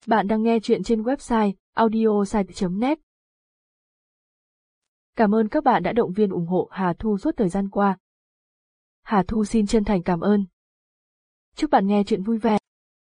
Bạn đang nghe chuyện trên website audiosite.net. Cảm ơn các bạn đã động viên ủng hộ Hà Thu suốt thời gian qua. Hà Thu xin chân thành cảm ơn. Chúc bạn nghe chuyện vui vẻ.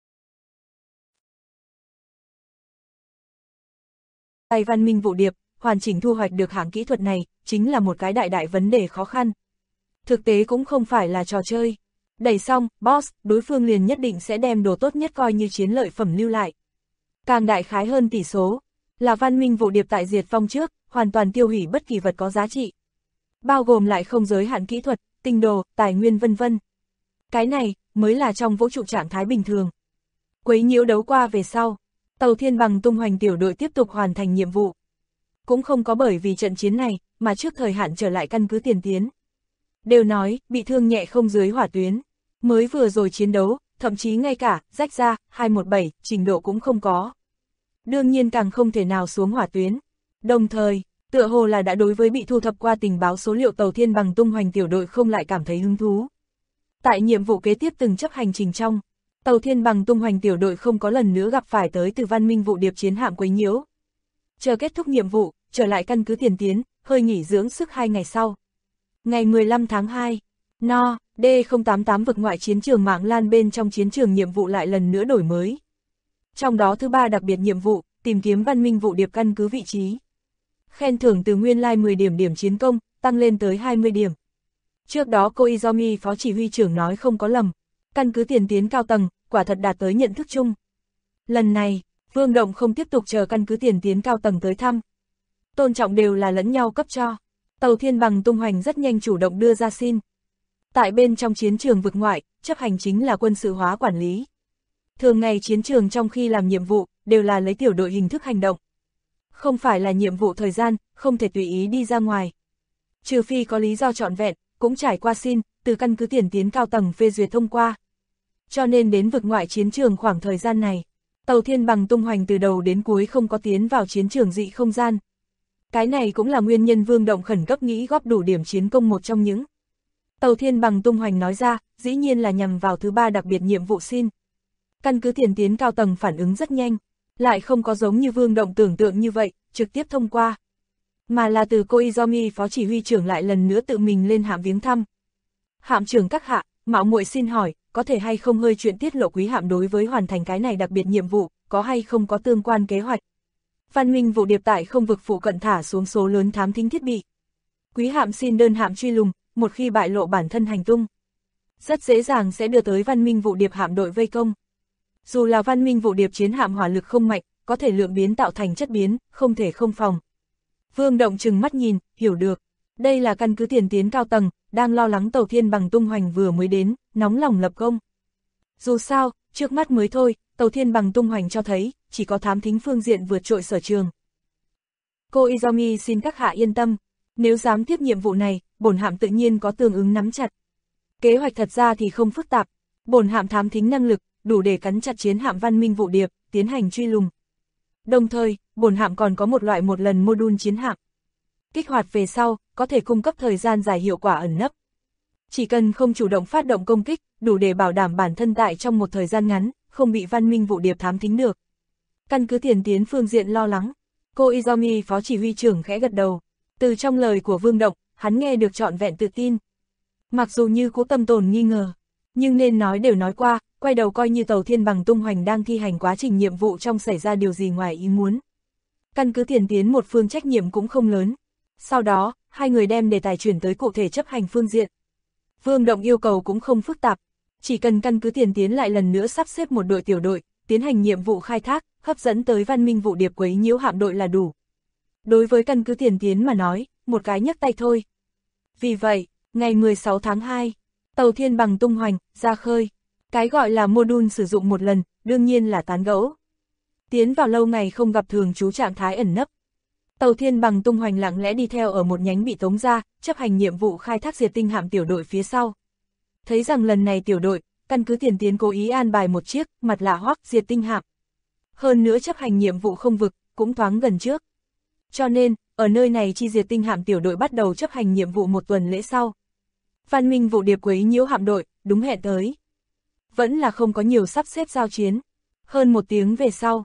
Tay Văn Minh Vũ Điệp, hoàn chỉnh thu hoạch được hạng kỹ thuật này, chính là một cái đại vấn đề khó khăn. Thực tế cũng không phải là trò chơi. Đẩy xong, boss, đối phương liền nhất định sẽ đem đồ tốt nhất coi như chiến lợi phẩm lưu lại. Càng đại khái hơn tỷ số, là Văn Minh Vũ Điệp tại diệt vong trước, hoàn toàn tiêu hủy bất kỳ vật có giá trị. Bao gồm lại không giới hạn kỹ thuật, tinh đồ, tài nguyên vân vân. Cái này, mới là trong vũ trụ trạng thái bình thường. Quấy nhiễu đấu qua về sau, Tàu Thiên Bằng tung hoành tiểu đội tiếp tục hoàn thành nhiệm vụ. Cũng không có bởi vì trận chiến này, mà trước thời hạn trở lại căn cứ tiền tiến. Đều nói, bị thương nhẹ không dưới hỏa tuyến. Mới vừa rồi chiến đấu, thậm chí ngay cả, rách ra, 217, trình độ cũng không có. Đương nhiên càng không thể nào xuống hỏa tuyến. Đồng thời, tựa hồ là đã đối với bị thu thập qua tình báo số liệu Tàu Thiên Bằng tung hoành tiểu đội không lại cảm thấy hứng thú. Tại nhiệm vụ kế tiếp từng chấp hành trình trong, Tàu Thiên Bằng tung hoành tiểu đội không có lần nữa gặp phải tới từ Văn Minh Vũ Điệp chiến hạm quấy nhiễu. Chờ kết thúc nhiệm vụ, trở lại căn cứ tiền tiến, hơi nghỉ dưỡng sức 2 ngày sau. Ngày 15 tháng 2, No, D088 vực ngoại chiến trường Mạng Lan bên trong chiến trường nhiệm vụ lại lần nữa đổi mới. Trong đó thứ 3 đặc biệt nhiệm vụ, tìm kiếm Văn Minh Vũ Điệp căn cứ vị trí. Khen thưởng từ nguyên lai 10 điểm chiến công, tăng lên tới 20 điểm. Trước đó Koizumi phó chỉ huy trưởng nói không có lầm, căn cứ tiền tiến cao tầng, quả thật đạt tới nhận thức chung. Lần này, Vương Động không tiếp tục chờ căn cứ tiền tiến cao tầng tới thăm. Tôn trọng đều là lẫn nhau cấp cho. Tàu Thiên Bằng tung hoành rất nhanh chủ động đưa ra xin. Tại bên trong chiến trường vực ngoại, chấp hành chính là quân sự hóa quản lý. Thường ngày chiến trường trong khi làm nhiệm vụ, đều là lấy tiểu đội hình thức hành động. Không phải là nhiệm vụ thời gian, không thể tùy ý đi ra ngoài. Trừ phi có lý do trọn vẹn, cũng trải qua xin, từ căn cứ tiền tiến cao tầng phê duyệt thông qua. Cho nên đến vực ngoại chiến trường khoảng thời gian này, Tàu Thiên Bằng tung hoành từ đầu đến cuối không có tiến vào chiến trường dị không gian. Cái này cũng là nguyên nhân Vương Động khẩn cấp nghĩ góp đủ điểm chiến công một trong những. Tàu Thiên Bằng tung hoành nói ra, dĩ nhiên là nhằm vào thứ 3 đặc biệt nhiệm vụ xin. Căn cứ tiền tiến cao tầng phản ứng rất nhanh, lại không có giống như Vương Động tưởng tượng như vậy, trực tiếp thông qua. Mà là từ Koizumi phó chỉ huy trưởng lại lần nữa tự mình lên hạm viếng thăm. Hạm trưởng các hạ, mạo muội xin hỏi, có thể hay không hơi chuyện tiết lộ quý hạm đối với hoàn thành cái này đặc biệt nhiệm vụ, có hay không có tương quan kế hoạch. Văn Minh Vũ Điệp tại không vực phụ cận thả xuống số lớn thám thính thiết bị. Quý hạm xin đơn hạm truy lùng, một khi bại lộ bản thân hành tung, rất dễ dàng sẽ đưa tới Văn Minh Vũ Điệp hạm đội vây công. Dù là Văn Minh Vũ Điệp chiến hạm hỏa lực không mạnh, có thể lượng biến tạo thành chất biến, không thể không phòng. Vương Động trừng mắt nhìn, hiểu được. Đây là căn cứ tiền tiến cao tầng, đang lo lắng Tàu Thiên Bằng tung hoành vừa mới đến, nóng lòng lập công. Dù sao, trước mắt mới thôi, Tàu Thiên Bằng tung hoành cho thấy, chỉ có thám thính phương diện vượt trội sở trường. Koizumi xin các hạ yên tâm, nếu dám tiếp nhiệm vụ này, bổn hạm tự nhiên có tương ứng nắm chặt. Kế hoạch thật ra thì không phức tạp, bổn hạm thám thính năng lực, đủ để cắn chặt chiến hạm Văn Minh Vũ Điệp, tiến hành truy lùng. Đồng thời, bổn hạm còn có một loại một lần module chiến hạm. Kích hoạt về sau, có thể cung cấp thời gian dài hiệu quả ẩn nấp. Chỉ cần không chủ động phát động công kích, đủ để bảo đảm bản thân tại trong một thời gian ngắn, không bị Văn Minh Vũ Điệp thám thính được. Căn cứ tiền tiến phương diện lo lắng, Koizumi phó chỉ huy trưởng khẽ gật đầu. Từ trong lời của Vương Động, hắn nghe được trọn vẹn tự tin. Mặc dù như cố tâm tồn nghi ngờ, nhưng nên nói đều nói qua, quay đầu coi như Tàu Thiên Bằng tung hoành đang thi hành quá trình nhiệm vụ trong xảy ra điều gì ngoài ý muốn. Căn cứ tiền tiến một phương trách nhiệm cũng không lớn. Sau đó, hai người đem đề tài chuyển tới cụ thể chấp hành phương diện. Vương Động yêu cầu cũng không phức tạp, chỉ cần căn cứ tiền tiến lại lần nữa sắp xếp một đội tiểu đội, tiến hành nhiệm vụ khai thác, hấp dẫn tới Văn Minh Vũ Điệp quấy nhiễu hạm đội là đủ. Đối với căn cứ tiền tiến mà nói, một cái nhấc tay thôi. Vì vậy, ngày 16 tháng 2, Tàu Thiên Bằng tung hoành, ra khơi. Cái gọi là module sử dụng một lần, đương nhiên là tán gẫu. Tiến vào lâu ngày không gặp thường trú trạng thái ẩn nấp. Tàu Thiên Bằng tung hoành lặng lẽ đi theo ở một nhánh bị tống ra, chấp hành nhiệm vụ khai thác diệt tinh hạm tiểu đội phía sau. Thấy rằng lần này tiểu đội, căn cứ tiền tiến cố ý an bài một chiếc, mặt lạ hoắc diệt tinh hạm. Hơn nữa chấp hành nhiệm vụ không vực, cũng thoáng gần trước. Cho nên, ở nơi này chi diệt tinh hạm tiểu đội bắt đầu chấp hành nhiệm vụ một tuần lễ sau. Văn Minh Vũ Điệp quấy nhiễu hạm đội, đúng hẹn tới. Vẫn là không có nhiều sắp xếp giao chiến. Hơn một tiếng về sau,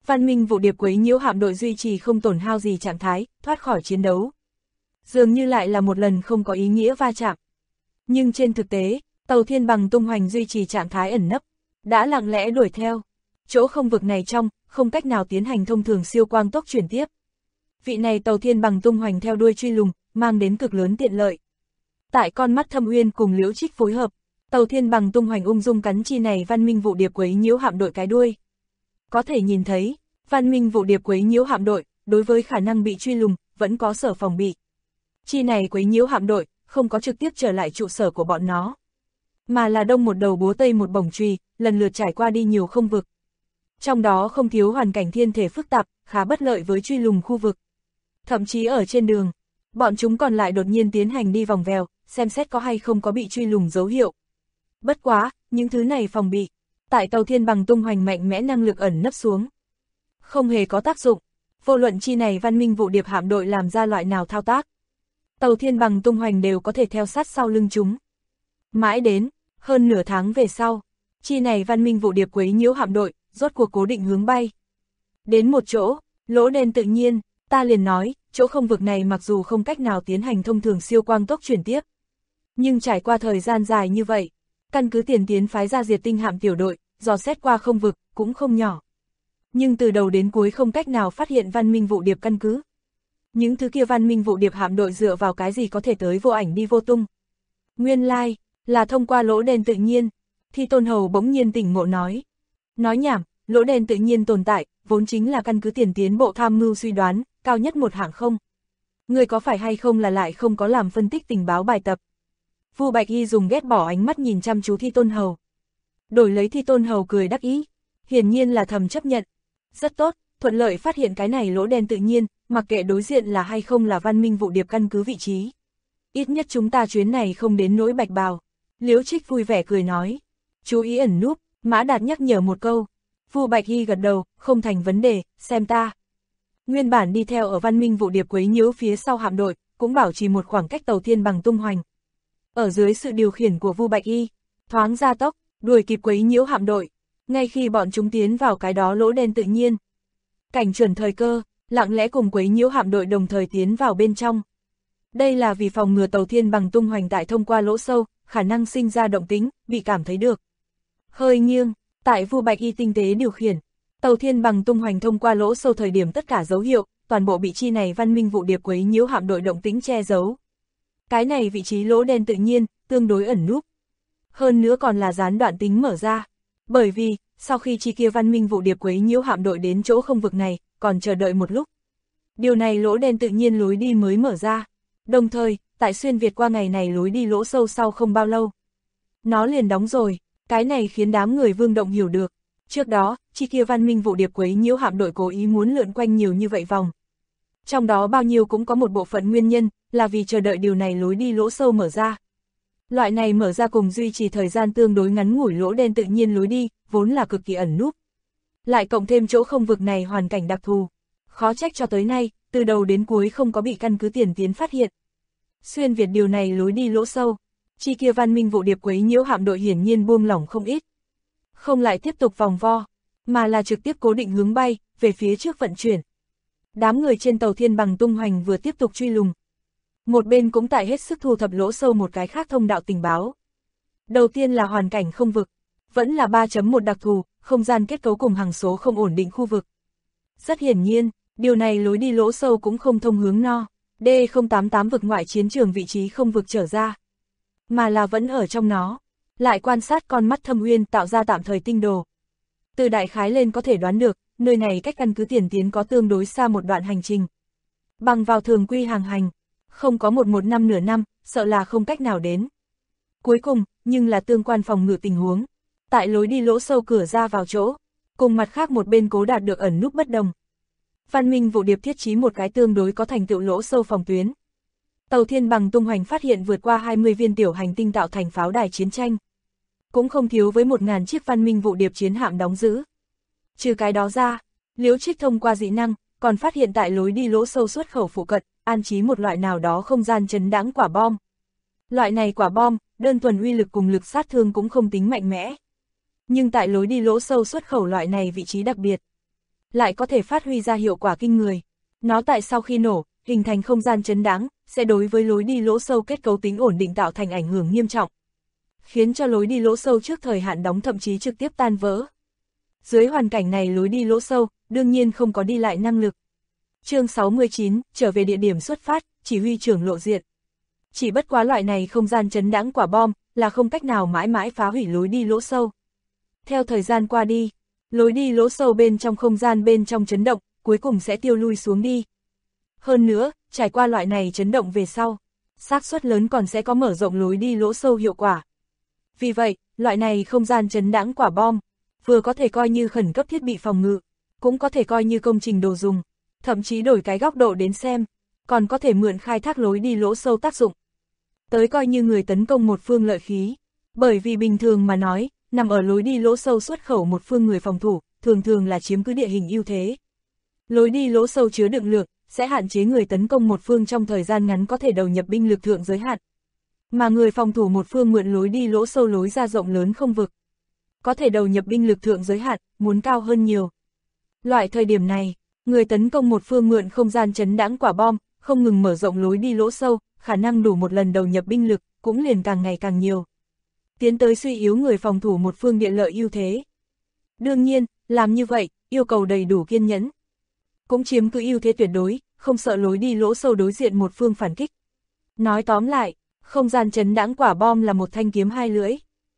Văn minh vụ điệp quấy nhiễu hạm đội duy trì không tổn hao gì trạng thái, thoát khỏi chiến đấu. Dường như lại là một lần không có ý nghĩa va chạm. Nhưng trên thực tế, tàu thiên bằng tung hoành duy trì trạng thái ẩn nấp, đã lặng lẽ đuổi theo. Chỗ không vực này trong, không cách nào tiến hành thông thường siêu quang tốc chuyển tiếp. Vị này tàu thiên bằng tung hoành theo đuôi truy lùng, mang đến cực lớn tiện lợi. Tại con mắt Thâm Uyên cùng Liễu Trích phối hợp, tàu thiên bằng tung hoành ung dung cắn chi này văn minh vụ điệp quấy nhiễu hạm đội cái đuôi. Có thể nhìn thấy, văn minh vụ điệp quấy nhiễu hạm đội, đối với khả năng bị truy lùng, vẫn có sở phòng bị. Chi này quấy nhiễu hạm đội, không có trực tiếp trở lại trụ sở của bọn nó, mà là đông một đầu búa tây một bổng chùy, lần lượt trải qua đi nhiều không vực. Trong đó không thiếu hoàn cảnh thiên thể phức tạp, khá bất lợi với truy lùng khu vực. Thậm chí ở trên đường, bọn chúng còn lại đột nhiên tiến hành đi vòng vèo, xem xét có hay không có bị truy lùng dấu hiệu. Bất quá, những thứ này phòng bị, tại tàu thiên bằng tung hoành mạnh mẽ năng lực ẩn nấp xuống, không hề có tác dụng. Vô luận chi này văn minh vụ điệp hạm đội làm ra loại nào thao tác, tàu thiên bằng tung hoành đều có thể theo sát sau lưng chúng. Mãi đến, hơn nửa tháng về sau, chi này văn minh vụ điệp quấy nhiễu hạm đội, rốt cuộc cố định hướng bay. Đến một chỗ, lỗ đen tự nhiên, ta liền nói, chỗ không vực này mặc dù không cách nào tiến hành thông thường siêu quang tốc chuyển tiếp. Nhưng trải qua thời gian dài như vậy, căn cứ tiền tiến phái ra diệt tinh hạm tiểu đội, dò xét qua không vực, cũng không nhỏ. Nhưng từ đầu đến cuối không cách nào phát hiện văn minh vụ điệp căn cứ. Những thứ kia văn minh vụ điệp hạm đội dựa vào cái gì có thể tới vô ảnh đi vô tung. Nguyên lai, là thông qua lỗ đen tự nhiên. Thi Tôn Hầu bỗng nhiên tỉnh ngộ nói. Nói nhảm, lỗ đen tự nhiên tồn tại, vốn chính là căn cứ tiền tiến bộ tham mưu suy đoán, cao nhất một hạng không. Người có phải hay không là lại không có làm phân tích tình báo bài tập. Vu Bạch Y dùng ghét bỏ ánh mắt nhìn chăm chú Thi Tôn Hầu. Đổi lấy Thi Tôn Hầu cười đắc ý, hiển nhiên là thầm chấp nhận. Rất tốt, thuận lợi phát hiện cái này lỗ đen tự nhiên, mặc kệ đối diện là hay không là văn minh vụ điệp căn cứ vị trí. Ít nhất chúng ta chuyến này không đến nỗi bạch bào. Liễu Trích vui vẻ cười nói. Chú ý ẩn núp, Mã Đạt nhắc nhở một câu. Vu Bạch Y gật đầu, không thành vấn đề, xem ta. Nguyên bản đi theo ở văn minh vụ điệp quấy nhiễu phía sau hạm đội, cũng bảo trì một khoảng cách tàu thiên bằng tung hoành. Ở dưới sự điều khiển của Vu Bạch Y, thoáng gia tốc, đuổi kịp quấy nhiễu hạm đội. Ngay khi bọn chúng tiến vào cái đó lỗ đen tự nhiên, cảnh chuẩn thời cơ, lặng lẽ cùng quấy nhiễu hạm đội đồng thời tiến vào bên trong. Đây là vì phòng ngừa tàu thiên bằng tung hoành tại thông qua lỗ sâu, khả năng sinh ra động tính, bị cảm thấy được. Hơi nghiêng, tại Vu Bạch Y tinh tế điều khiển, tàu thiên bằng tung hoành thông qua lỗ sâu thời điểm tất cả dấu hiệu, toàn bộ bị chi này văn minh vụ điệp quấy nhiễu hạm đội động tính che giấu. Cái này vị trí lỗ đen tự nhiên, tương đối ẩn núp. Hơn nữa còn là gián đoạn tính mở ra. Bởi vì, sau khi chi kia văn minh vụ điệp quấy nhiễu hạm đội đến chỗ không vực này, còn chờ đợi một lúc. Điều này lỗ đen tự nhiên lối đi mới mở ra. Đồng thời, tại xuyên Việt qua ngày này lối đi lỗ sâu sau không bao lâu, nó liền đóng rồi. Cái này khiến đám người Vương Động hiểu được. Trước đó, chi kia văn minh vụ điệp quấy nhiễu hạm đội cố ý muốn lượn quanh nhiều như vậy vòng. Trong đó bao nhiêu cũng có một bộ phận nguyên nhân, là vì chờ đợi điều này lối đi lỗ sâu mở ra. Loại này mở ra cùng duy trì thời gian tương đối ngắn ngủi lỗ đen tự nhiên lối đi, vốn là cực kỳ ẩn núp. Lại cộng thêm chỗ không vực này hoàn cảnh đặc thù. Khó trách cho tới nay, từ đầu đến cuối không có bị căn cứ tiền tiến phát hiện. Xuyên Việt điều này lối đi lỗ sâu, chi kia văn minh vụ điệp quấy nhiễu hạm đội hiển nhiên buông lỏng không ít. Không lại tiếp tục vòng vo, mà là trực tiếp cố định hướng bay, về phía trước vận chuyển. Đám người trên tàu thiên bằng tung hoành vừa tiếp tục truy lùng. Một bên cũng tại hết sức thu thập lỗ sâu một cái khác thông đạo tình báo. Đầu tiên là hoàn cảnh không vực, vẫn là 3.1 đặc thù, không gian kết cấu cùng hằng số không ổn định khu vực. Rất hiển nhiên, điều này lối đi lỗ sâu cũng không thông hướng no, D088 vực ngoại chiến trường vị trí không vực trở ra, mà là vẫn ở trong nó. Lại quan sát con mắt Thâm Uyên tạo ra tạm thời tinh đồ. Từ đại khái lên có thể đoán được, nơi này cách căn cứ tiền tiến có tương đối xa một đoạn hành trình. Bằng vào thường quy hàng hành, không có một năm nửa năm, sợ là không cách nào đến. Cuối cùng, nhưng là tương quan phòng ngự tình huống. Tại lối đi lỗ sâu cửa ra vào chỗ, cùng mặt khác một bên cố đạt được ẩn núp bất đồng. Văn minh vụ điệp thiết trí một cái tương đối có thành tựu lỗ sâu phòng tuyến. Tàu thiên bằng tung hoành phát hiện vượt qua 20 viên tiểu hành tinh tạo thành pháo đài chiến tranh. Cũng không thiếu với 1.000 chiếc văn minh vụ điệp chiến hạm đóng giữ. Trừ cái đó ra, Liễu Trích thông qua dị năng, còn phát hiện tại lối đi lỗ sâu xuất khẩu phụ cận, an trí một loại nào đó không gian chấn đãng quả bom. Loại này quả bom, đơn thuần uy lực cùng lực sát thương cũng không tính mạnh mẽ. Nhưng tại lối đi lỗ sâu xuất khẩu loại này vị trí đặc biệt, lại có thể phát huy ra hiệu quả kinh người. Nó tại sau khi nổ, hình thành không gian chấn đáng, sẽ đối với lối đi lỗ sâu kết cấu tính ổn định tạo thành ảnh hưởng nghiêm trọng, khiến cho lối đi lỗ sâu trước thời hạn đóng thậm chí trực tiếp tan vỡ. Dưới hoàn cảnh này lối đi lỗ sâu, đương nhiên không có đi lại năng lực. Chương 69, trở về địa điểm xuất phát, chỉ huy trưởng lộ diện. Chỉ bất quá loại này không gian chấn đáng quả bom, là không cách nào mãi mãi phá hủy lối đi lỗ sâu. Theo thời gian qua đi, lối đi lỗ sâu bên trong không gian bên trong chấn động, cuối cùng sẽ tiêu lui xuống đi. Hơn nữa, trải qua loại này chấn động về sau, xác suất lớn còn sẽ có mở rộng lối đi lỗ sâu hiệu quả. Vì vậy, loại này không gian chấn đáng quả bom, vừa có thể coi như khẩn cấp thiết bị phòng ngự, cũng có thể coi như công trình đồ dùng, thậm chí đổi cái góc độ đến xem, còn có thể mượn khai thác lối đi lỗ sâu tác dụng. Tới coi như người tấn công một phương lợi khí, bởi vì bình thường mà nói, nằm ở lối đi lỗ sâu xuất khẩu một phương người phòng thủ, thường thường là chiếm cứ địa hình ưu thế. Lối đi lỗ sâu chứa đựng lượng, sẽ hạn chế người tấn công một phương trong thời gian ngắn có thể đầu nhập binh lực thượng giới hạn. Mà người phòng thủ một phương mượn lối đi lỗ sâu lối ra rộng lớn không vực, có thể đầu nhập binh lực thượng giới hạn, muốn cao hơn nhiều. Loại thời điểm này, người tấn công một phương mượn không gian chấn đãng quả bom, không ngừng mở rộng lối đi lỗ sâu, khả năng đủ một lần đầu nhập binh lực, cũng liền càng ngày càng nhiều. Tiến tới suy yếu người phòng thủ một phương địa lợi ưu thế. Đương nhiên, làm như vậy, yêu cầu đầy đủ kiên nhẫn. Cũng chiếm cứ ưu thế tuyệt đối, không sợ lối đi lỗ sâu đối diện một phương phản kích. Nói tóm lại, không gian chấn đãng quả bom là một thanh kiếm hai lưỡi.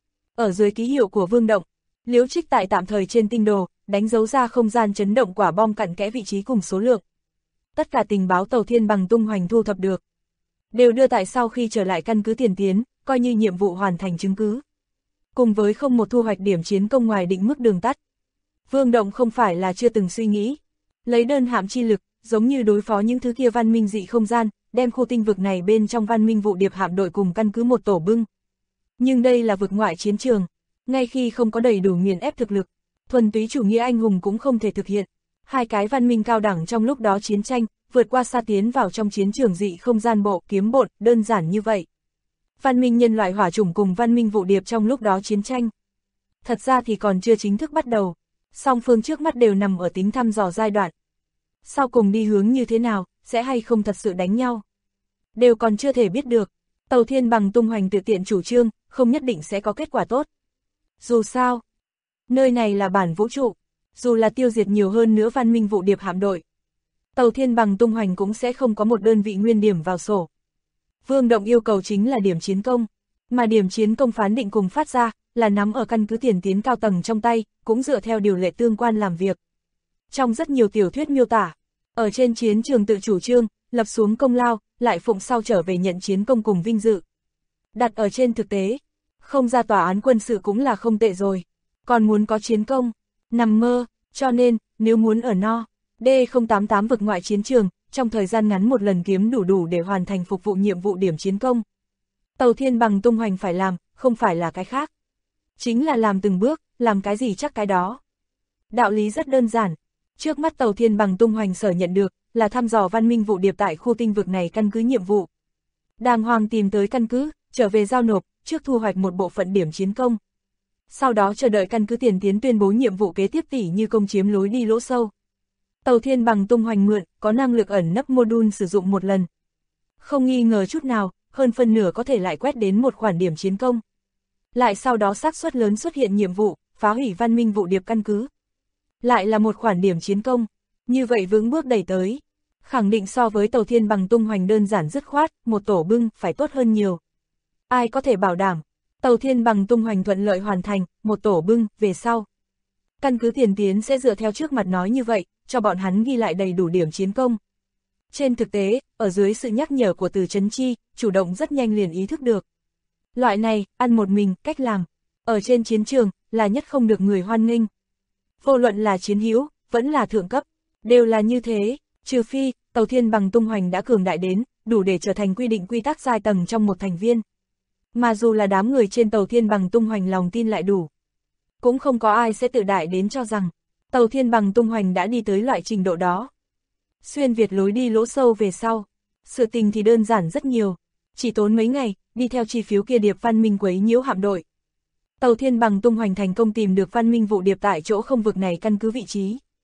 Ở dưới ký hiệu của Vương Động, Liễu Trích tại tạm thời trên tinh đồ, đánh dấu ra không gian chấn động quả bom cặn kẽ vị trí cùng số lượng. Tất cả tình báo Tàu Thiên Bằng tung hoành thu thập được, đều đưa tại sau khi trở lại căn cứ tiền tiến, coi như nhiệm vụ hoàn thành chứng cứ. Cùng với không một thu hoạch điểm chiến công ngoài định mức đường tắt. Vương Động không phải là chưa từng suy nghĩ, lấy đơn hạm chi lực, giống như đối phó những thứ kia văn minh dị không gian, đem khu tinh vực này bên trong văn minh vụ điệp hạm đội cùng căn cứ một tổ bưng. Nhưng đây là vực ngoại chiến trường, ngay khi không có đầy đủ nghiền ép thực lực, thuần túy chủ nghĩa anh hùng cũng không thể thực hiện. Hai cái văn minh cao đẳng trong lúc đó chiến tranh, vượt qua xa tiến vào trong chiến trường dị không gian bộ kiếm bộn, đơn giản như vậy. Văn minh nhân loại hỏa chủng cùng văn minh vụ điệp trong lúc đó chiến tranh. Thật ra thì còn chưa chính thức bắt đầu, song phương trước mắt đều nằm ở tính thăm dò giai đoạn. Sau cùng đi hướng như thế nào, sẽ hay không thật sự đánh nhau, đều còn chưa thể biết được. Tàu Thiên Bằng tung hoành tự tiện chủ trương, không nhất định sẽ có kết quả tốt. Dù sao, nơi này là bản vũ trụ, dù là tiêu diệt nhiều hơn nữa văn minh vụ điệp hạm đội, Tàu Thiên Bằng tung hoành cũng sẽ không có một đơn vị nguyên điểm vào sổ. Vương Động yêu cầu chính là điểm chiến công, mà điểm chiến công phán định cùng phát ra, là nắm ở căn cứ tiền tiến cao tầng trong tay, cũng dựa theo điều lệ tương quan làm việc. Trong rất nhiều tiểu thuyết miêu tả, ở trên chiến trường tự chủ trương, lập xuống công lao, lại phụng sau trở về nhận chiến công cùng vinh dự. Đặt ở trên thực tế, không ra tòa án quân sự cũng là không tệ rồi, còn muốn có chiến công, nằm mơ, cho nên, nếu muốn ở no, D088 vực ngoại chiến trường, trong thời gian ngắn một lần kiếm đủ để hoàn thành phục vụ nhiệm vụ điểm chiến công. Tàu Thiên Bằng tung hoành phải làm, không phải là cái khác. Chính là làm từng bước, làm cái gì chắc cái đó. Đạo lý rất đơn giản, trước mắt Tàu Thiên Bằng tung hoành sở nhận được, là thăm dò văn minh vụ điệp tại khu tinh vực này căn cứ nhiệm vụ. Đàng hoàng tìm tới căn cứ, trở về giao nộp, trước thu hoạch một bộ phận điểm chiến công. Sau đó chờ đợi căn cứ tiền tiến tuyên bố nhiệm vụ kế tiếp tỉ như công chiếm lối đi lỗ sâu. Tàu Thiên Bằng tung hoành mượn, có năng lực ẩn nấp module sử dụng một lần. Không nghi ngờ chút nào, hơn phân nửa có thể lại quét đến một khoản điểm chiến công. Lại sau đó xác suất lớn xuất hiện nhiệm vụ, phá hủy văn minh vụ điệp căn cứ. Lại là một khoản điểm chiến công, như vậy vững bước đẩy tới. Khẳng định so với Tàu Thiên Bằng tung hoành đơn giản dứt khoát, một tổ bưng, phải tốt hơn nhiều. Ai có thể bảo đảm, Tàu Thiên Bằng tung hoành thuận lợi hoàn thành, một tổ bưng, về sau. Căn cứ tiền tiến sẽ dựa theo trước mặt nói như vậy, cho bọn hắn ghi lại đầy đủ điểm chiến công. Trên thực tế, ở dưới sự nhắc nhở của Từ Chấn Chi, chủ động rất nhanh liền ý thức được. Loại này, ăn một mình, cách làm, ở trên chiến trường, là nhất không được người hoan nghênh. Vô luận là chiến hữu, vẫn là thượng cấp, đều là như thế, trừ phi, Tàu Thiên Bằng tung hoành đã cường đại đến, đủ để trở thành quy định quy tắc giai tầng trong một thành viên. Mà dù là đám người trên Tàu Thiên Bằng tung hoành lòng tin lại đủ, cũng không có ai sẽ tự đại đến cho rằng Tàu Thiên Bằng tung hoành đã đi tới loại trình độ đó. Xuyên Việt lối đi lỗ sâu về sau, sự tình thì đơn giản rất nhiều, chỉ tốn mấy ngày, đi theo chi phiếu kia điệp văn minh quấy nhiễu hạm đội. Tàu Thiên Bằng tung hoành thành công tìm được văn minh vụ điệp tại chỗ không vực này căn cứ vị trí.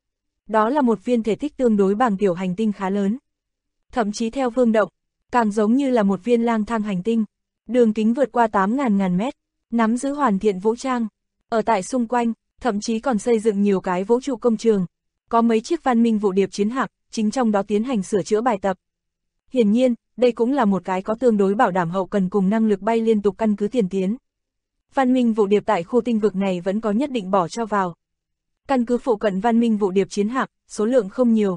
Đó là một viên thể tích tương đối bằng tiểu hành tinh khá lớn. Thậm chí theo Vương Động, càng giống như là một viên lang thang hành tinh. Đường kính vượt qua 8.000 mét, nắm giữ hoàn thiện vũ trang. Ở tại xung quanh, thậm chí còn xây dựng nhiều cái vũ trụ công trường. Có mấy chiếc văn minh vụ điệp chiến hạm, chính trong đó tiến hành sửa chữa bài tập. Hiển nhiên, đây cũng là một cái có tương đối bảo đảm hậu cần cùng năng lực bay liên tục căn cứ tiền tiến. Văn minh vụ điệp tại khu tinh vực này vẫn có nhất định bỏ cho vào. Căn cứ phụ cận văn minh vụ điệp chiến hạm, số lượng không nhiều.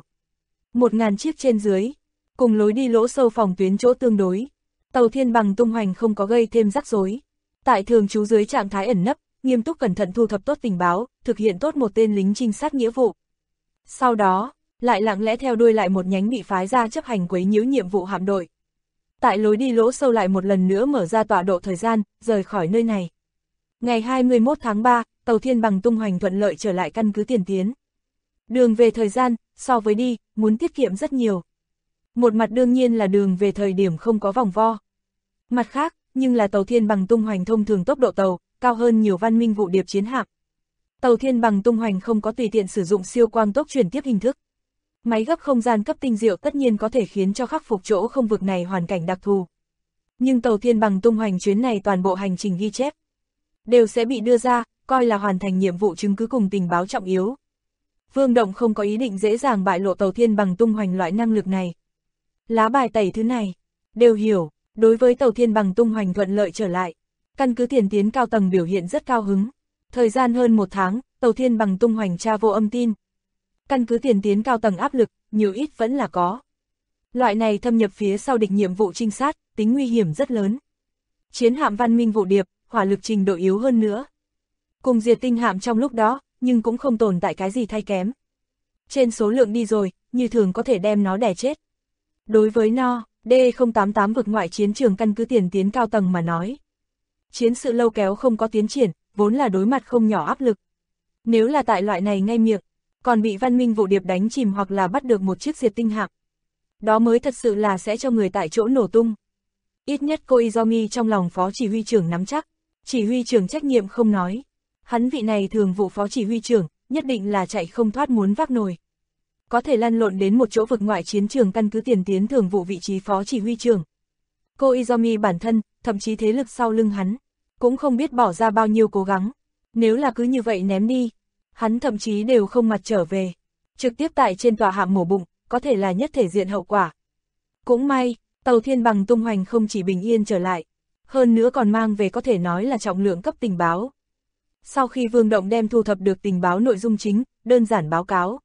1.000 chiếc trên dưới, cùng lối đi lỗ sâu phòng tuyến chỗ tương đối. Tàu Thiên Bằng tung hoành không có gây thêm rắc rối. Tại thường trú dưới trạng thái ẩn nấp, nghiêm túc cẩn thận thu thập tốt tình báo, thực hiện tốt một tên lính trinh sát nghĩa vụ. Sau đó, lại lặng lẽ theo đuôi lại một nhánh bị phái ra chấp hành quấy nhiễu nhiệm vụ hạm đội. Tại lối đi lỗ sâu lại một lần nữa mở ra tọa độ thời gian, rời khỏi nơi này. Ngày 21 tháng 3, tàu Thiên Bằng tung hoành thuận lợi trở lại căn cứ tiền tiến. Đường về thời gian, so với đi, muốn tiết kiệm rất nhiều. Một mặt đương nhiên là đường về thời điểm không có vòng vo. Mặt khác, nhưng là tàu Thiên Bằng tung hoành thông thường tốc độ tàu, cao hơn nhiều văn minh vụ điệp chiến hạm. Tàu Thiên Bằng tung hoành không có tùy tiện sử dụng siêu quang tốc chuyển tiếp hình thức. Máy gấp không gian cấp tinh diệu tất nhiên có thể khiến cho khắc phục chỗ không vực này hoàn cảnh đặc thù. Nhưng tàu Thiên Bằng tung hoành chuyến này toàn bộ hành trình ghi chép đều sẽ bị đưa ra, coi là hoàn thành nhiệm vụ chứng cứ cùng tình báo trọng yếu. Vương Động không có ý định dễ dàng bại lộ tàu Thiên Bằng tung hoành loại năng lực này. Lá bài tẩy thứ này, đều hiểu, đối với tàu Thiên Bằng tung hoành thuận lợi trở lại. Căn cứ tiền tiến cao tầng biểu hiện rất cao hứng. Thời gian hơn 1 tháng, tàu Thiên Bằng tung hoành tra vô âm tin. Căn cứ tiền tiến cao tầng áp lực, nhiều ít vẫn là có. Loại này thâm nhập phía sau địch nhiệm vụ trinh sát, tính nguy hiểm rất lớn. Chiến hạm văn minh vụ điệp, hỏa lực trình độ yếu hơn nữa. Cùng diệt tinh hạm trong lúc đó, nhưng cũng không tồn tại cái gì thay kém. Trên số lượng đi rồi, như thường có thể đem nó đè chết. Đối với No, D088 vực ngoại chiến trường căn cứ tiền tiến cao tầng mà nói. Chiến sự lâu kéo không có tiến triển, vốn là đối mặt không nhỏ áp lực. Nếu là tại loại này ngay miệng, còn bị văn minh vụ điệp đánh chìm hoặc là bắt được một chiếc diệt tinh hạm. Đó mới thật sự là sẽ cho người tại chỗ nổ tung. Ít nhất Koizumi trong lòng phó chỉ huy trưởng nắm chắc, chỉ huy trưởng trách nhiệm không nói. Hắn vị này thường vụ phó chỉ huy trưởng, nhất định là chạy không thoát muốn vác nồi. Có thể lăn lộn đến một chỗ vực ngoại chiến trường căn cứ tiền tiến thường vụ vị trí phó chỉ huy trưởng. Koizumi bản thân, thậm chí thế lực sau lưng hắn, cũng không biết bỏ ra bao nhiêu cố gắng. Nếu là cứ như vậy ném đi, hắn thậm chí đều không mặt trở về. Trực tiếp tại trên tòa hạm mổ bụng, có thể là nhất thể diện hậu quả. Cũng may, tàu Thiên Bằng tung hoành không chỉ bình yên trở lại, hơn nữa còn mang về có thể nói là trọng lượng cấp tình báo. Sau khi Vương Động đem thu thập được tình báo nội dung chính, đơn giản báo cáo.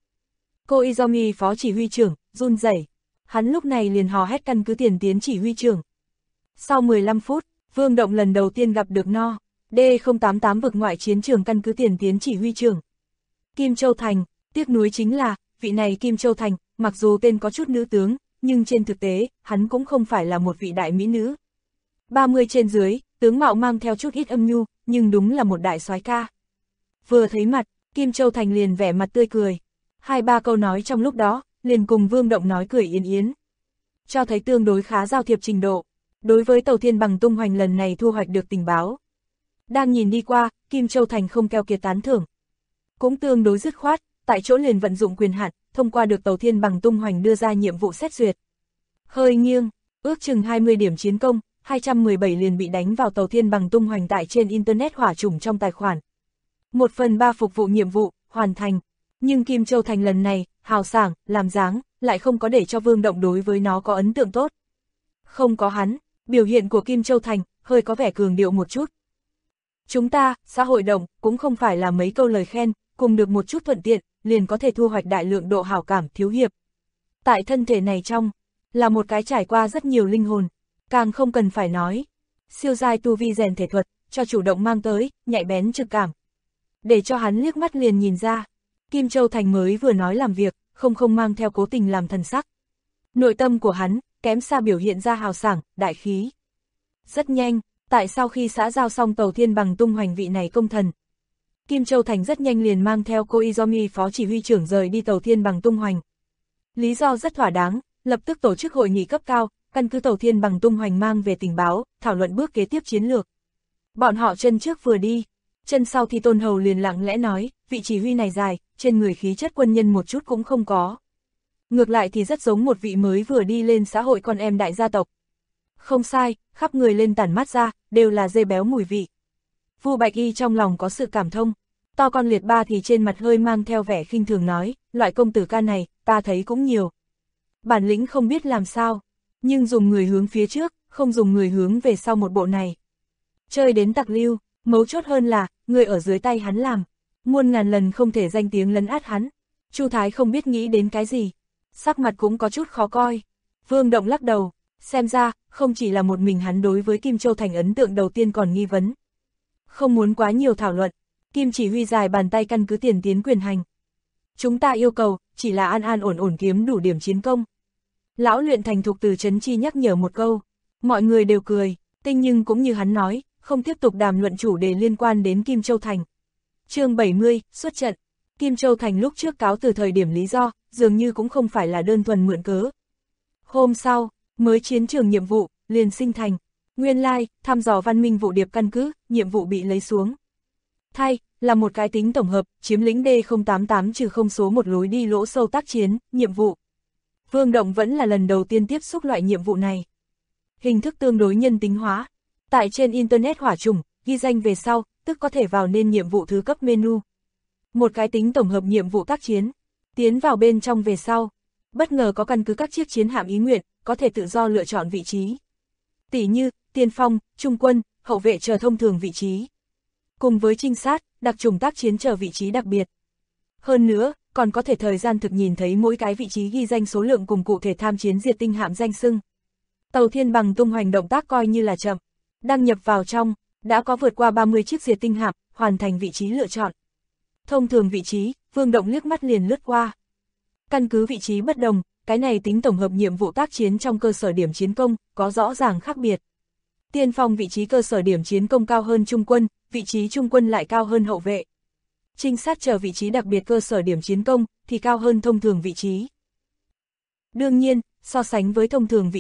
Koizumi phó chỉ huy trưởng, run rẩy. Hắn lúc này liền hò hét căn cứ tiền tiến chỉ huy trưởng. Sau 15 phút, Vương Động lần đầu tiên gặp được No, D088 vực ngoại chiến trường căn cứ tiền tiến chỉ huy trưởng. Kim Châu Thành, tiếc nuối chính là, vị này Kim Châu Thành, mặc dù tên có chút nữ tướng, nhưng trên thực tế, hắn cũng không phải là một vị đại mỹ nữ. 30 trên dưới, tướng mạo mang theo chút ít âm nhu, nhưng đúng là một đại soái ca. Vừa thấy mặt, Kim Châu Thành liền vẻ mặt tươi cười. 2-3 câu nói trong lúc đó, liền cùng Vương Động nói cười yên yến. Cho thấy tương đối khá giao thiệp trình độ. Đối với tàu Thiên Bằng tung hoành lần này thu hoạch được tình báo. Đang nhìn đi qua, Kim Châu Thành không keo kiệt tán thưởng. Cũng tương đối dứt khoát, tại chỗ liền vận dụng quyền hạn, thông qua được tàu Thiên Bằng tung hoành đưa ra nhiệm vụ xét duyệt. Hơi nghiêng, ước chừng 20 điểm chiến công, 217 liền bị đánh vào tàu Thiên Bằng tung hoành tại trên Internet hỏa chủng trong tài khoản. 1/3 phục vụ nhiệm vụ, hoàn thành. Nhưng Kim Châu Thành lần này, hào sảng, làm dáng, lại không có để cho Vương Động đối với nó có ấn tượng tốt. Không có hắn, biểu hiện của Kim Châu Thành, hơi có vẻ cường điệu một chút. Chúng ta, xã hội động, cũng không phải là mấy câu lời khen, cùng được một chút thuận tiện, liền có thể thu hoạch đại lượng độ hảo cảm thiếu hiệp. Tại thân thể này trong, là một cái trải qua rất nhiều linh hồn, càng không cần phải nói. Siêu giai tu vi rèn thể thuật, cho chủ động mang tới, nhạy bén trực cảm. Để cho hắn liếc mắt liền nhìn ra, Kim Châu Thành mới vừa nói làm việc, không mang theo cố tình làm thần sắc. Nội tâm của hắn, kém xa biểu hiện ra hào sảng, đại khí. Rất nhanh, tại sau khi xã giao xong tàu Thiên Bằng tung hoành vị này công thần, Kim Châu Thành rất nhanh liền mang theo Koizumi phó chỉ huy trưởng rời đi tàu Thiên Bằng tung hoành. Lý do rất thỏa đáng, lập tức tổ chức hội nghị cấp cao, căn cứ tàu Thiên Bằng tung hoành mang về tình báo, thảo luận bước kế tiếp chiến lược. Bọn họ chân trước vừa đi, chân sau thì Tôn Hầu liền lặng lẽ nói, vị chỉ huy này dài, trên người khí chất quân nhân một chút cũng không có. Ngược lại thì rất giống một vị mới vừa đi lên xã hội con em đại gia tộc. Không sai, khắp người lên tản mát ra, đều là dê béo mùi vị. Vu Bạch Y trong lòng có sự cảm thông, to con liệt ba thì trên mặt hơi mang theo vẻ khinh thường nói, loại công tử ca này, ta thấy cũng nhiều. Bản lĩnh không biết làm sao, nhưng dùng người hướng phía trước, không dùng người hướng về sau một bộ này. Chơi đến tặc lưu, mấu chốt hơn là, người ở dưới tay hắn làm, muôn ngàn lần không thể danh tiếng lấn át hắn. Chu Thái không biết nghĩ đến cái gì, sắc mặt cũng có chút khó coi. Vương Động lắc đầu, xem ra, không chỉ là một mình hắn đối với Kim Châu Thành ấn tượng đầu tiên còn nghi vấn. Không muốn quá nhiều thảo luận, Kim chỉ huy dài bàn tay căn cứ tiền tiến quyền hành. Chúng ta yêu cầu, chỉ là an an ổn ổn kiếm đủ điểm chiến công. Lão luyện thành thục từ Trấn Chi nhắc nhở một câu, mọi người đều cười, Tinh nhưng cũng như hắn nói, không tiếp tục đàm luận chủ đề liên quan đến Kim Châu Thành. Chương 70, xuất trận. Kim Châu Thành lúc trước cáo từ thời điểm lý do, dường như cũng không phải là đơn thuần mượn cớ. Hôm sau, mới chiến trường nhiệm vụ, liền sinh thành. Nguyên lai, thăm dò văn minh vụ điệp căn cứ, nhiệm vụ bị lấy xuống. Thay, là một cái tính tổng hợp, chiếm lĩnh D088-0 số một lối đi lỗ sâu tác chiến, nhiệm vụ. Vương Động vẫn là lần đầu tiên tiếp xúc loại nhiệm vụ này. Hình thức tương đối nhân tính hóa. Tại trên Internet hỏa trùng, ghi danh về sau, tức có thể vào nên nhiệm vụ thứ cấp menu. Một cái tính tổng hợp nhiệm vụ tác chiến. Tiến vào bên trong về sau. Bất ngờ có căn cứ các chiếc chiến hạm ý nguyện, có thể tự do lựa chọn vị trí. Tỉ như, tiên phong, trung quân, hậu vệ chờ thông thường vị trí. Cùng với trinh sát, đặc trùng tác chiến chờ vị trí đặc biệt. Hơn nữa, còn có thể thời gian thực nhìn thấy mỗi cái vị trí ghi danh số lượng cùng cụ thể tham chiến diệt tinh hạm danh xưng. Tàu Thiên Bằng tung hoành động tác coi như là chậm. Đăng nhập vào trong, đã có vượt qua 30 chiếc diệt tinh hạm, hoàn thành vị trí lựa chọn. Thông thường vị trí, Vương Động liếc mắt liền lướt qua. Căn cứ vị trí bất đồng, cái này tính tổng hợp nhiệm vụ tác chiến trong cơ sở điểm chiến công, có rõ ràng khác biệt. Tiên phong vị trí cơ sở điểm chiến công cao hơn trung quân, vị trí trung quân lại cao hơn hậu vệ. Trinh sát chờ vị trí đặc biệt cơ sở điểm chiến công, thì cao hơn thông thường vị trí. Đương nhiên, so sánh với thông thường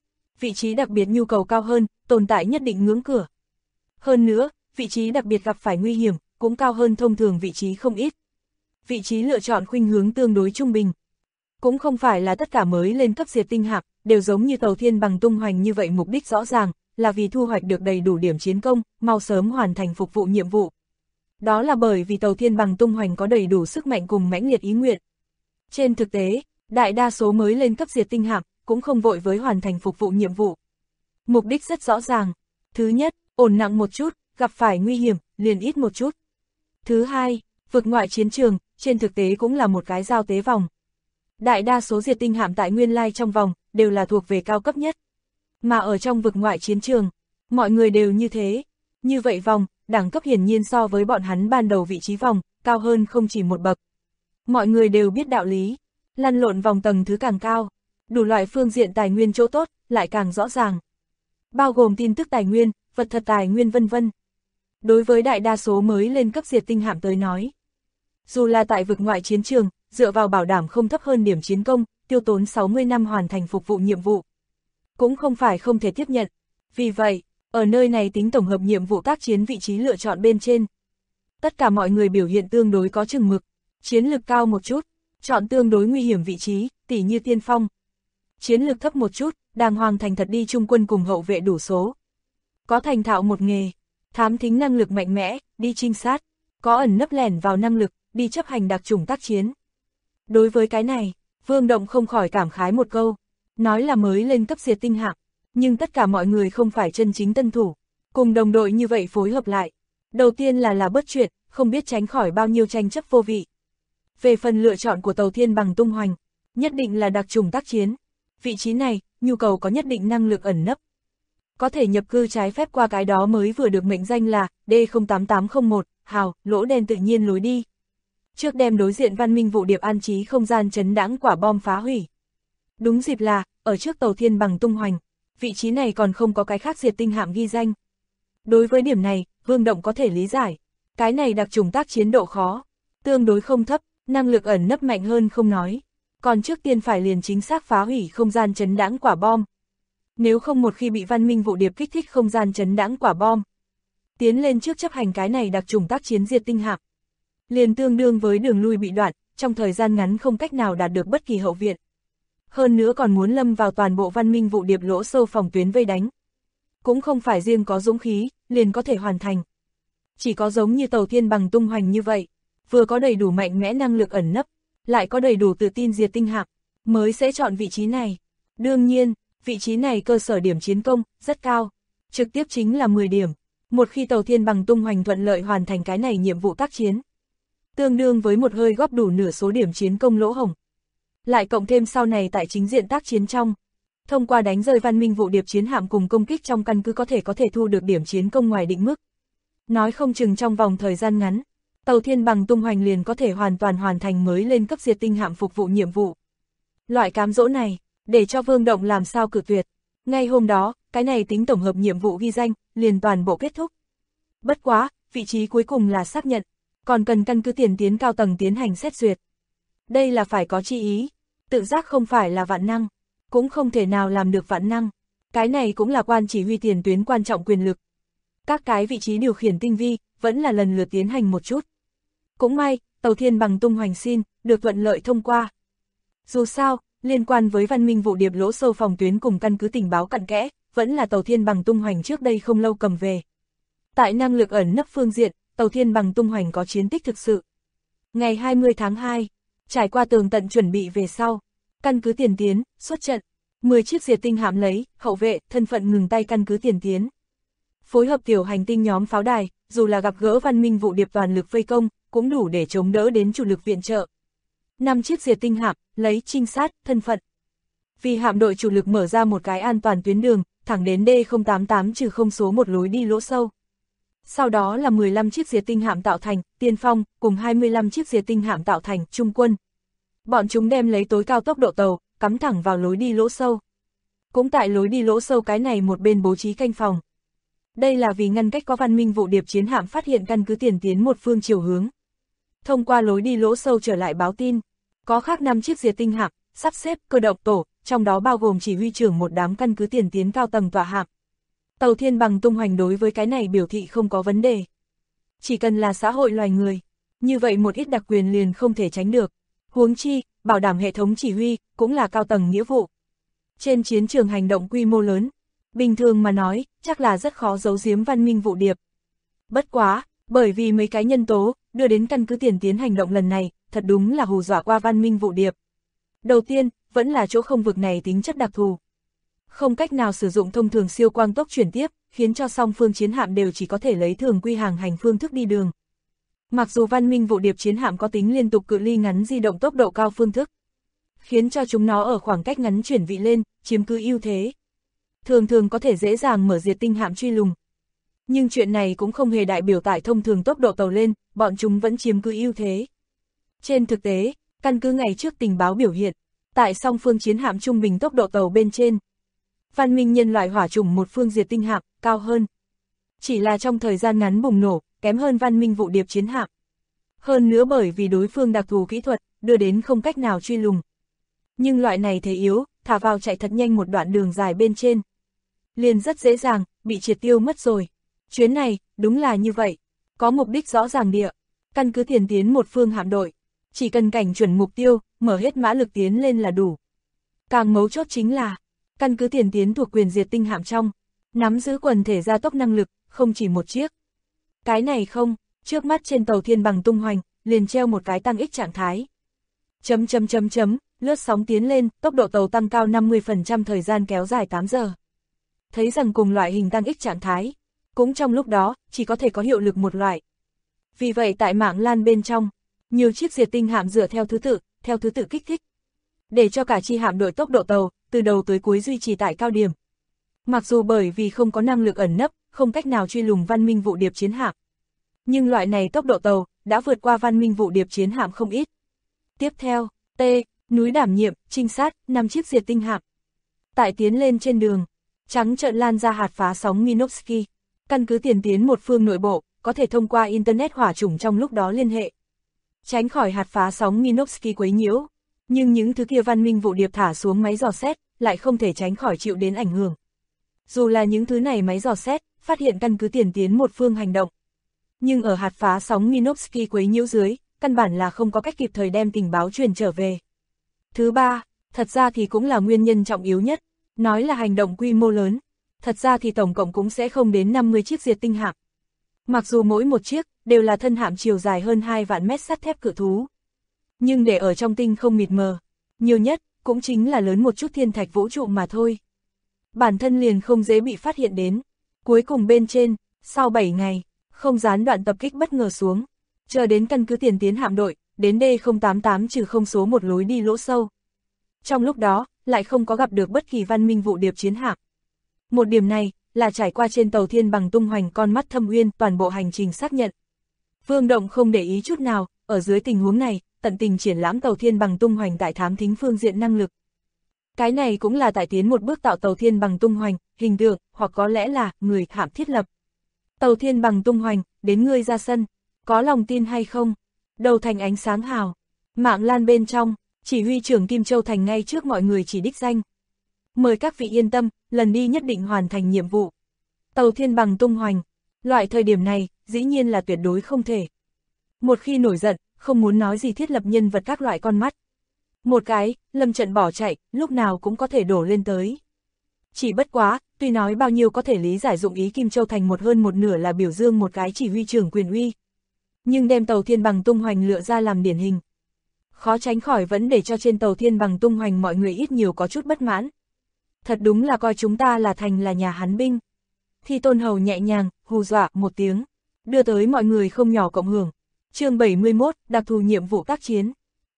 vị trí đặc biệt nhu cầu cao hơn, tồn tại nhất định ngưỡng cửa. Hơn nữa, vị trí đặc biệt gặp phải nguy hiểm, cũng cao hơn thông thường vị trí không ít. Vị trí lựa chọn khuynh hướng tương đối trung bình. Cũng không phải là tất cả mới lên cấp diệt tinh hạm, đều giống như tàu Thiên Bằng tung hoành như vậy, mục đích rõ ràng, là vì thu hoạch được đầy đủ điểm chiến công, mau sớm hoàn thành phục vụ nhiệm vụ. Đó là bởi vì tàu Thiên Bằng tung hoành có đầy đủ sức mạnh cùng mãnh liệt ý nguyện. Trên thực tế, đại đa số mới lên cấp diệt tinh hạm, cũng không vội với hoàn thành phục vụ nhiệm vụ. Mục đích rất rõ ràng. Thứ nhất, ổn nặng một chút, gặp phải nguy hiểm, liền ít một chút. Thứ hai, vực ngoại chiến trường, trên thực tế cũng là một cái giao tế vòng. Đại đa số diệt tinh hạm tại nguyên lai trong vòng, đều là thuộc về cao cấp nhất. Mà ở trong vực ngoại chiến trường, mọi người đều như thế. Như vậy vòng, đẳng cấp hiển nhiên so với bọn hắn ban đầu vị trí vòng, cao hơn không chỉ một bậc. Mọi người đều biết đạo lý, lăn lộn vòng tầng thứ càng cao, đủ loại phương diện tài nguyên chỗ tốt, lại càng rõ ràng. Bao gồm tin tức tài nguyên, vật thật tài nguyên vân vân. Đối với đại đa số mới lên cấp diệt tinh hạm tới nói, dù là tại vực ngoại chiến trường, dựa vào bảo đảm không thấp hơn điểm chiến công, tiêu tốn 60 năm hoàn thành phục vụ nhiệm vụ, cũng không phải không thể tiếp nhận. Vì vậy, ở nơi này tính tổng hợp nhiệm vụ tác chiến vị trí lựa chọn bên trên, tất cả mọi người biểu hiện tương đối có chừng mực, chiến lực cao một chút, chọn tương đối nguy hiểm vị trí, tỉ như tiên phong. Chiến lực thấp một chút, đàng hoàng thành thật đi trung quân cùng hậu vệ đủ số. Có thành thạo một nghề, thám thính năng lực mạnh mẽ, đi trinh sát, có ẩn nấp lẻn vào năng lực, đi chấp hành đặc chủng tác chiến. Đối với cái này, Vương Động không khỏi cảm khái một câu, nói là mới lên cấp diệt tinh hạm, nhưng tất cả mọi người không phải chân chính tân thủ, cùng đồng đội như vậy phối hợp lại. Đầu tiên là bớt chuyện, không biết tránh khỏi bao nhiêu tranh chấp vô vị. Về phần lựa chọn của tàu Thiên Bằng tung hoành, nhất định là đặc chủng tác chiến. Vị trí này, nhu cầu có nhất định năng lực ẩn nấp. Có thể nhập cư trái phép qua cái đó mới vừa được mệnh danh là D08801, hào, lỗ đen tự nhiên lối đi. Trước đem đối diện văn minh vụ điệp an trí không gian trấn đãng quả bom phá hủy. Đúng dịp là, ở trước tàu Thiên Bằng tung hoành, vị trí này còn không có cái khác diệt tinh hạm ghi danh. Đối với điểm này, Vương Động có thể lý giải. Cái này đặc trùng tác chiến độ khó, tương đối không thấp, năng lực ẩn nấp mạnh hơn không nói. Còn trước tiên phải liền chính xác phá hủy không gian trấn đãng quả bom. Nếu không một khi bị văn minh vụ điệp kích thích không gian trấn đãng quả bom, tiến lên trước chấp hành cái này đặc trùng tác chiến diệt tinh hạm, liền tương đương với đường lui bị đoạn, trong thời gian ngắn không cách nào đạt được bất kỳ hậu viện. Hơn nữa còn muốn lâm vào toàn bộ văn minh vụ điệp lỗ sâu phòng tuyến vây đánh. Cũng không phải riêng có dũng khí, liền có thể hoàn thành. Chỉ có giống như Tàu Thiên Bằng tung hoành như vậy, vừa có đầy đủ mạnh mẽ năng lực ẩn nấp, lại có đầy đủ tự tin diệt tinh hạm, mới sẽ chọn vị trí này. Đương nhiên, vị trí này cơ sở điểm chiến công, rất cao, trực tiếp chính là 10 điểm. Một khi Tàu Thiên Bằng tung hoành thuận lợi hoàn thành cái này nhiệm vụ tác chiến, tương đương với một hơi góp đủ nửa số điểm chiến công lỗ hổng. Lại cộng thêm sau này tại chính diện tác chiến trong, thông qua đánh rơi văn minh vụ điệp chiến hạm cùng công kích trong căn cứ có thể thu được điểm chiến công ngoài định mức. Nói không chừng trong vòng thời gian ngắn, Tàu Thiên Bằng tung hoành liền có thể hoàn toàn hoàn thành mới lên cấp diệt tinh hạm phục vụ nhiệm vụ. Loại cám dỗ này, để cho Vương Động làm sao cự tuyệt. Ngay hôm đó, cái này tính tổng hợp nhiệm vụ ghi danh, liền toàn bộ kết thúc. Bất quá, vị trí cuối cùng là xác nhận, còn cần căn cứ tiền tiến cao tầng tiến hành xét duyệt. Đây là phải có chi ý, tự giác không phải là vạn năng, cũng không thể nào làm được vạn năng. Cái này cũng là quan chỉ huy tiền tuyến quan trọng quyền lực. Các cái vị trí điều khiển tinh vi, vẫn là lần lượt tiến hành một chút. Cũng may, Tàu Thiên Bằng tung hoành xin, được thuận lợi thông qua. Dù sao, liên quan với văn minh vụ điệp lỗ sâu phòng tuyến cùng căn cứ tình báo cặn kẽ, vẫn là Tàu Thiên Bằng tung hoành trước đây không lâu cầm về. Tại năng lực ẩn nấp phương diện, Tàu Thiên Bằng tung hoành có chiến tích thực sự. Ngày 20 tháng 2, trải qua tường tận chuẩn bị về sau, căn cứ tiền tiến, xuất trận, 10 chiếc diệt tinh hạm lấy, hậu vệ, thân phận ngừng tay căn cứ tiền tiến. Phối hợp tiểu hành tinh nhóm pháo đài, dù là gặp gỡ văn minh vụ điệp toàn lực vây công, cũng đủ để chống đỡ đến chủ lực viện trợ. 5 chiếc diệt tinh hạm, lấy trinh sát, thân phận. Vì hạm đội chủ lực mở ra một cái an toàn tuyến đường, thẳng đến D088-0 số một lối đi lỗ sâu. Sau đó là 15 chiếc diệt tinh hạm tạo thành, tiên phong, cùng 25 chiếc diệt tinh hạm tạo thành, trung quân. Bọn chúng đem lấy tối cao tốc độ tàu, cắm thẳng vào lối đi lỗ sâu. Cũng tại lối đi lỗ sâu cái này một bên bố trí canh phòng. Đây là vì ngăn cách có văn minh vụ điệp chiến hạm phát hiện căn cứ tiền tiến một phương chiều hướng. Thông qua lối đi lỗ sâu trở lại báo tin, có khác 5 chiếc diệt tinh hạm, sắp xếp cơ động tổ, trong đó bao gồm chỉ huy trưởng một đám căn cứ tiền tiến cao tầng tọa hạm. Tàu Thiên Bằng tung hoành đối với cái này biểu thị không có vấn đề. Chỉ cần là xã hội loài người, như vậy một ít đặc quyền liền không thể tránh được. Huống chi, bảo đảm hệ thống chỉ huy, cũng là cao tầng nghĩa vụ. Trên chiến trường hành động quy mô lớn, bình thường mà nói, chắc là rất khó giấu giếm văn minh vụ điệp. Bất quá, bởi vì mấy cái nhân tố, đưa đến căn cứ tiền tiến hành động lần này, thật đúng là hù dọa qua văn minh vụ điệp. Đầu tiên, vẫn là chỗ không vực này tính chất đặc thù. Không cách nào sử dụng thông thường siêu quang tốc chuyển tiếp, khiến cho song phương chiến hạm đều chỉ có thể lấy thường quy hàng hành phương thức đi đường. Mặc dù văn minh vụ điệp chiến hạm có tính liên tục cự ly ngắn di động tốc độ cao phương thức, khiến cho chúng nó ở khoảng cách ngắn chuyển vị lên, chiếm cứ ưu thế. Thường có thể dễ dàng mở diệt tinh hạm truy lùng. Nhưng chuyện này cũng không hề đại biểu tại thông thường tốc độ tàu lên, bọn chúng vẫn chiếm cứ ưu thế. Trên thực tế, căn cứ ngày trước tình báo biểu hiện, tại song phương chiến hạm trung bình tốc độ tàu bên trên, văn minh nhân loại hỏa chủng một phương diệt tinh hạm, cao hơn. Chỉ là trong thời gian ngắn bùng nổ, kém hơn văn minh vụ điệp chiến hạm. Hơn nữa bởi vì đối phương đặc thù kỹ thuật, đưa đến không cách nào truy lùng. Nhưng loại này thế yếu, thả vào chạy thật nhanh một đoạn đường dài bên trên, liền rất dễ dàng, bị triệt tiêu mất rồi. Chuyến này, đúng là như vậy. Có mục đích rõ ràng địa, căn cứ tiền tiến một phương hạm đội. Chỉ cần cảnh chuẩn mục tiêu, mở hết mã lực tiến lên là đủ. Càng mấu chốt chính là, căn cứ tiền tiến thuộc quyền diệt tinh hạm trong, nắm giữ quần thể gia tốc năng lực, không chỉ một chiếc. Cái này không, trước mắt trên Tàu Thiên Bằng tung hoành, liền treo một cái tăng ích trạng thái. Lướt sóng tiến lên, tốc độ tàu tăng cao 50% thời gian kéo dài 8 giờ. Thấy rằng cùng loại hình tăng ích trạng thái, cũng trong lúc đó, chỉ có thể có hiệu lực một loại. Vì vậy tại mạng LAN bên trong, nhiều chiếc diệt tinh hạm dựa theo thứ tự kích thích. Để cho cả chi hạm đội tốc độ tàu, từ đầu tới cuối duy trì tại cao điểm. Mặc dù bởi vì không có năng lực ẩn nấp, không cách nào truy lùng văn minh vụ điệp chiến hạm. Nhưng loại này tốc độ tàu, đã vượt qua văn minh vụ điệp chiến hạm không ít. Tiếp theo, núi đảm nhiệm, trinh sát, 5 chiếc diệt tinh hạm. Tại tiến lên trên đường, trắng trợn lan ra hạt phá sóng Minovsky. Căn cứ tiền tiến một phương nội bộ, có thể thông qua Internet hỏa chủng trong lúc đó liên hệ. Tránh khỏi hạt phá sóng Minovsky quấy nhiễu. Nhưng những thứ kia văn minh vụ điệp thả xuống máy dò xét, lại không thể tránh khỏi chịu đến ảnh hưởng. Dù là những thứ này máy dò xét, phát hiện căn cứ tiền tiến một phương hành động. Nhưng ở hạt phá sóng Minovsky quấy nhiễu dưới, căn bản là không có cách kịp thời đem tình báo truyền trở về. Thứ ba, thật ra thì cũng là nguyên nhân trọng yếu nhất, nói là hành động quy mô lớn, thật ra thì tổng cộng cũng sẽ không đến 50 chiếc diệt tinh hạm. Mặc dù mỗi một chiếc đều là thân hạm chiều dài hơn 2 vạn mét sắt thép cự thú. Nhưng để ở trong tinh không mịt mờ, nhiều nhất cũng chính là lớn một chút thiên thạch vũ trụ mà thôi. Bản thân liền không dễ bị phát hiện đến. Cuối cùng bên trên, sau 7 ngày, không gián đoạn tập kích bất ngờ xuống, chờ đến căn cứ tiền tiến hạm đội, đến D088-0 số một lối đi lỗ sâu. Trong lúc đó, lại không có gặp được bất kỳ văn minh vụ điệp chiến hạm. Một điểm này, là trải qua trên tàu Thiên Bằng tung hoành con mắt thâm uyên toàn bộ hành trình xác nhận. Vương Động không để ý chút nào, ở dưới tình huống này, tận tình triển lãm tàu Thiên Bằng tung hoành tại thám thính phương diện năng lực. Cái này cũng là tại tiến một bước tạo tàu Thiên Bằng tung hoành, hình tượng, hoặc có lẽ là người hạm thiết lập. Tàu Thiên Bằng tung hoành, đến ngươi ra sân, có lòng tin hay không? Đầu thành ánh sáng hào, mạng lan bên trong, chỉ huy trưởng Kim Châu Thành ngay trước mọi người chỉ đích danh. Mời các vị yên tâm, lần đi nhất định hoàn thành nhiệm vụ. Tàu Thiên Bằng tung hoành, loại thời điểm này, dĩ nhiên là tuyệt đối không thể. Một khi nổi giận, không muốn nói gì thiết lập nhân vật các loại con mắt. Một cái, lâm trận bỏ chạy, lúc nào cũng có thể đổ lên tới. Chỉ bất quá, tuy nói bao nhiêu có thể lý giải dụng ý Kim Châu Thành một hơn một nửa là biểu dương một cái chỉ huy trưởng quyền uy. Nhưng đem tàu Thiên Bằng tung hoành lựa ra làm điển hình. Khó tránh khỏi vẫn để cho trên tàu Thiên Bằng tung hoành mọi người ít nhiều có chút bất mãn. Thật đúng là coi chúng ta là thành là nhà hắn binh. Thi Tôn Hầu nhẹ nhàng, hù dọa một tiếng, đưa tới mọi người không nhỏ cộng hưởng. Chương 71, đặc thù nhiệm vụ tác chiến.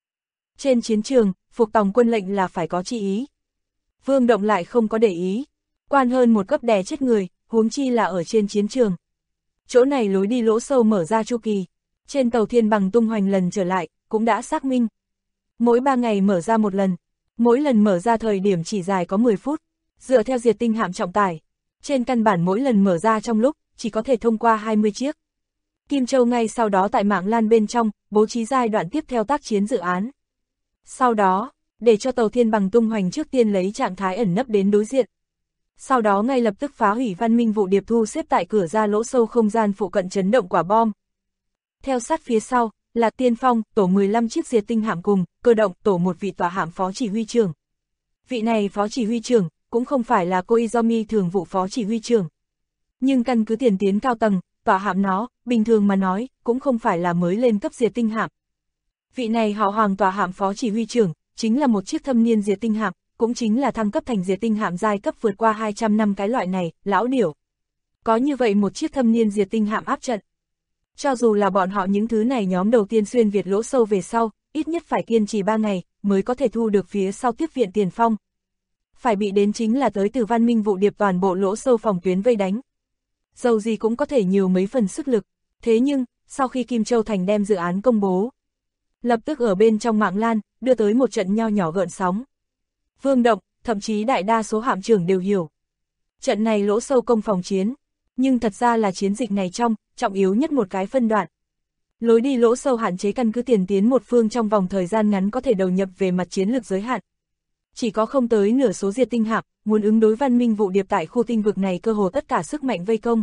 Trên chiến trường, phục tòng quân lệnh là phải có chi ý. Vương Động lại không có để ý. Quan hơn một cấp đè chết người, huống chi là ở trên chiến trường. Chỗ này lối đi lỗ sâu mở ra chu kỳ. Trên tàu Thiên Bằng tung hoành lần trở lại, cũng đã xác minh. Mỗi 3 ngày mở ra một lần. Mỗi lần mở ra thời điểm chỉ dài có 10 phút. Dựa theo diệt tinh hạm trọng tải. Trên căn bản mỗi lần mở ra trong lúc, chỉ có thể thông qua 20 chiếc. Kim Châu ngay sau đó tại mạng lan bên trong, bố trí giai đoạn tiếp theo tác chiến dự án. Sau đó, để cho tàu Thiên Bằng tung hoành trước tiên lấy trạng thái ẩn nấp đến đối diện. Sau đó ngay lập tức phá hủy văn minh vụ điệp thu xếp tại cửa ra lỗ sâu không gian phụ cận chấn động quả bom. Theo sát phía sau, là tiên phong, tổ 15 chiếc diệt tinh hạm cùng, cơ động, tổ một vị tòa hạm phó chỉ huy trưởng. Vị này phó chỉ huy trưởng, cũng không phải là Koizumi thường vụ phó chỉ huy trưởng. Nhưng căn cứ tiền tiến cao tầng, tòa hạm nó, bình thường mà nói, cũng không phải là mới lên cấp diệt tinh hạm. Vị này họ Hoàng tòa hạm phó chỉ huy trưởng, chính là một chiếc thâm niên diệt tinh hạm, cũng chính là thăng cấp thành diệt tinh hạm giai cấp vượt qua 200 năm cái loại này, lão điểu. Có như vậy một chiếc thâm niên diệt tinh hạm áp trận. Cho dù là bọn họ những thứ này nhóm đầu tiên xuyên Việt lỗ sâu về sau, ít nhất phải kiên trì 3 ngày, mới có thể thu được phía sau tiếp viện tiền phong. Phải bị đến chính là tới từ văn minh vụ điệp toàn bộ lỗ sâu phòng tuyến vây đánh. Dầu gì cũng có thể nhiều mấy phần sức lực, thế nhưng, sau khi Kim Châu Thành đem dự án công bố, lập tức ở bên trong mạng lan, đưa tới một trận nho nhỏ gợn sóng. Vương Động, thậm chí đại đa số hạm trưởng đều hiểu. Trận này lỗ sâu công phòng chiến, nhưng thật ra là chiến dịch này trong, trọng yếu nhất một cái phân đoạn. Lối đi lỗ sâu hạn chế căn cứ tiền tiến một phương trong vòng thời gian ngắn có thể đầu nhập về mặt chiến lược giới hạn. Chỉ có không tới nửa số diệt tinh hạm, muốn ứng đối văn minh vụ điệp tại khu tinh vực này cơ hồ tất cả sức mạnh vây công.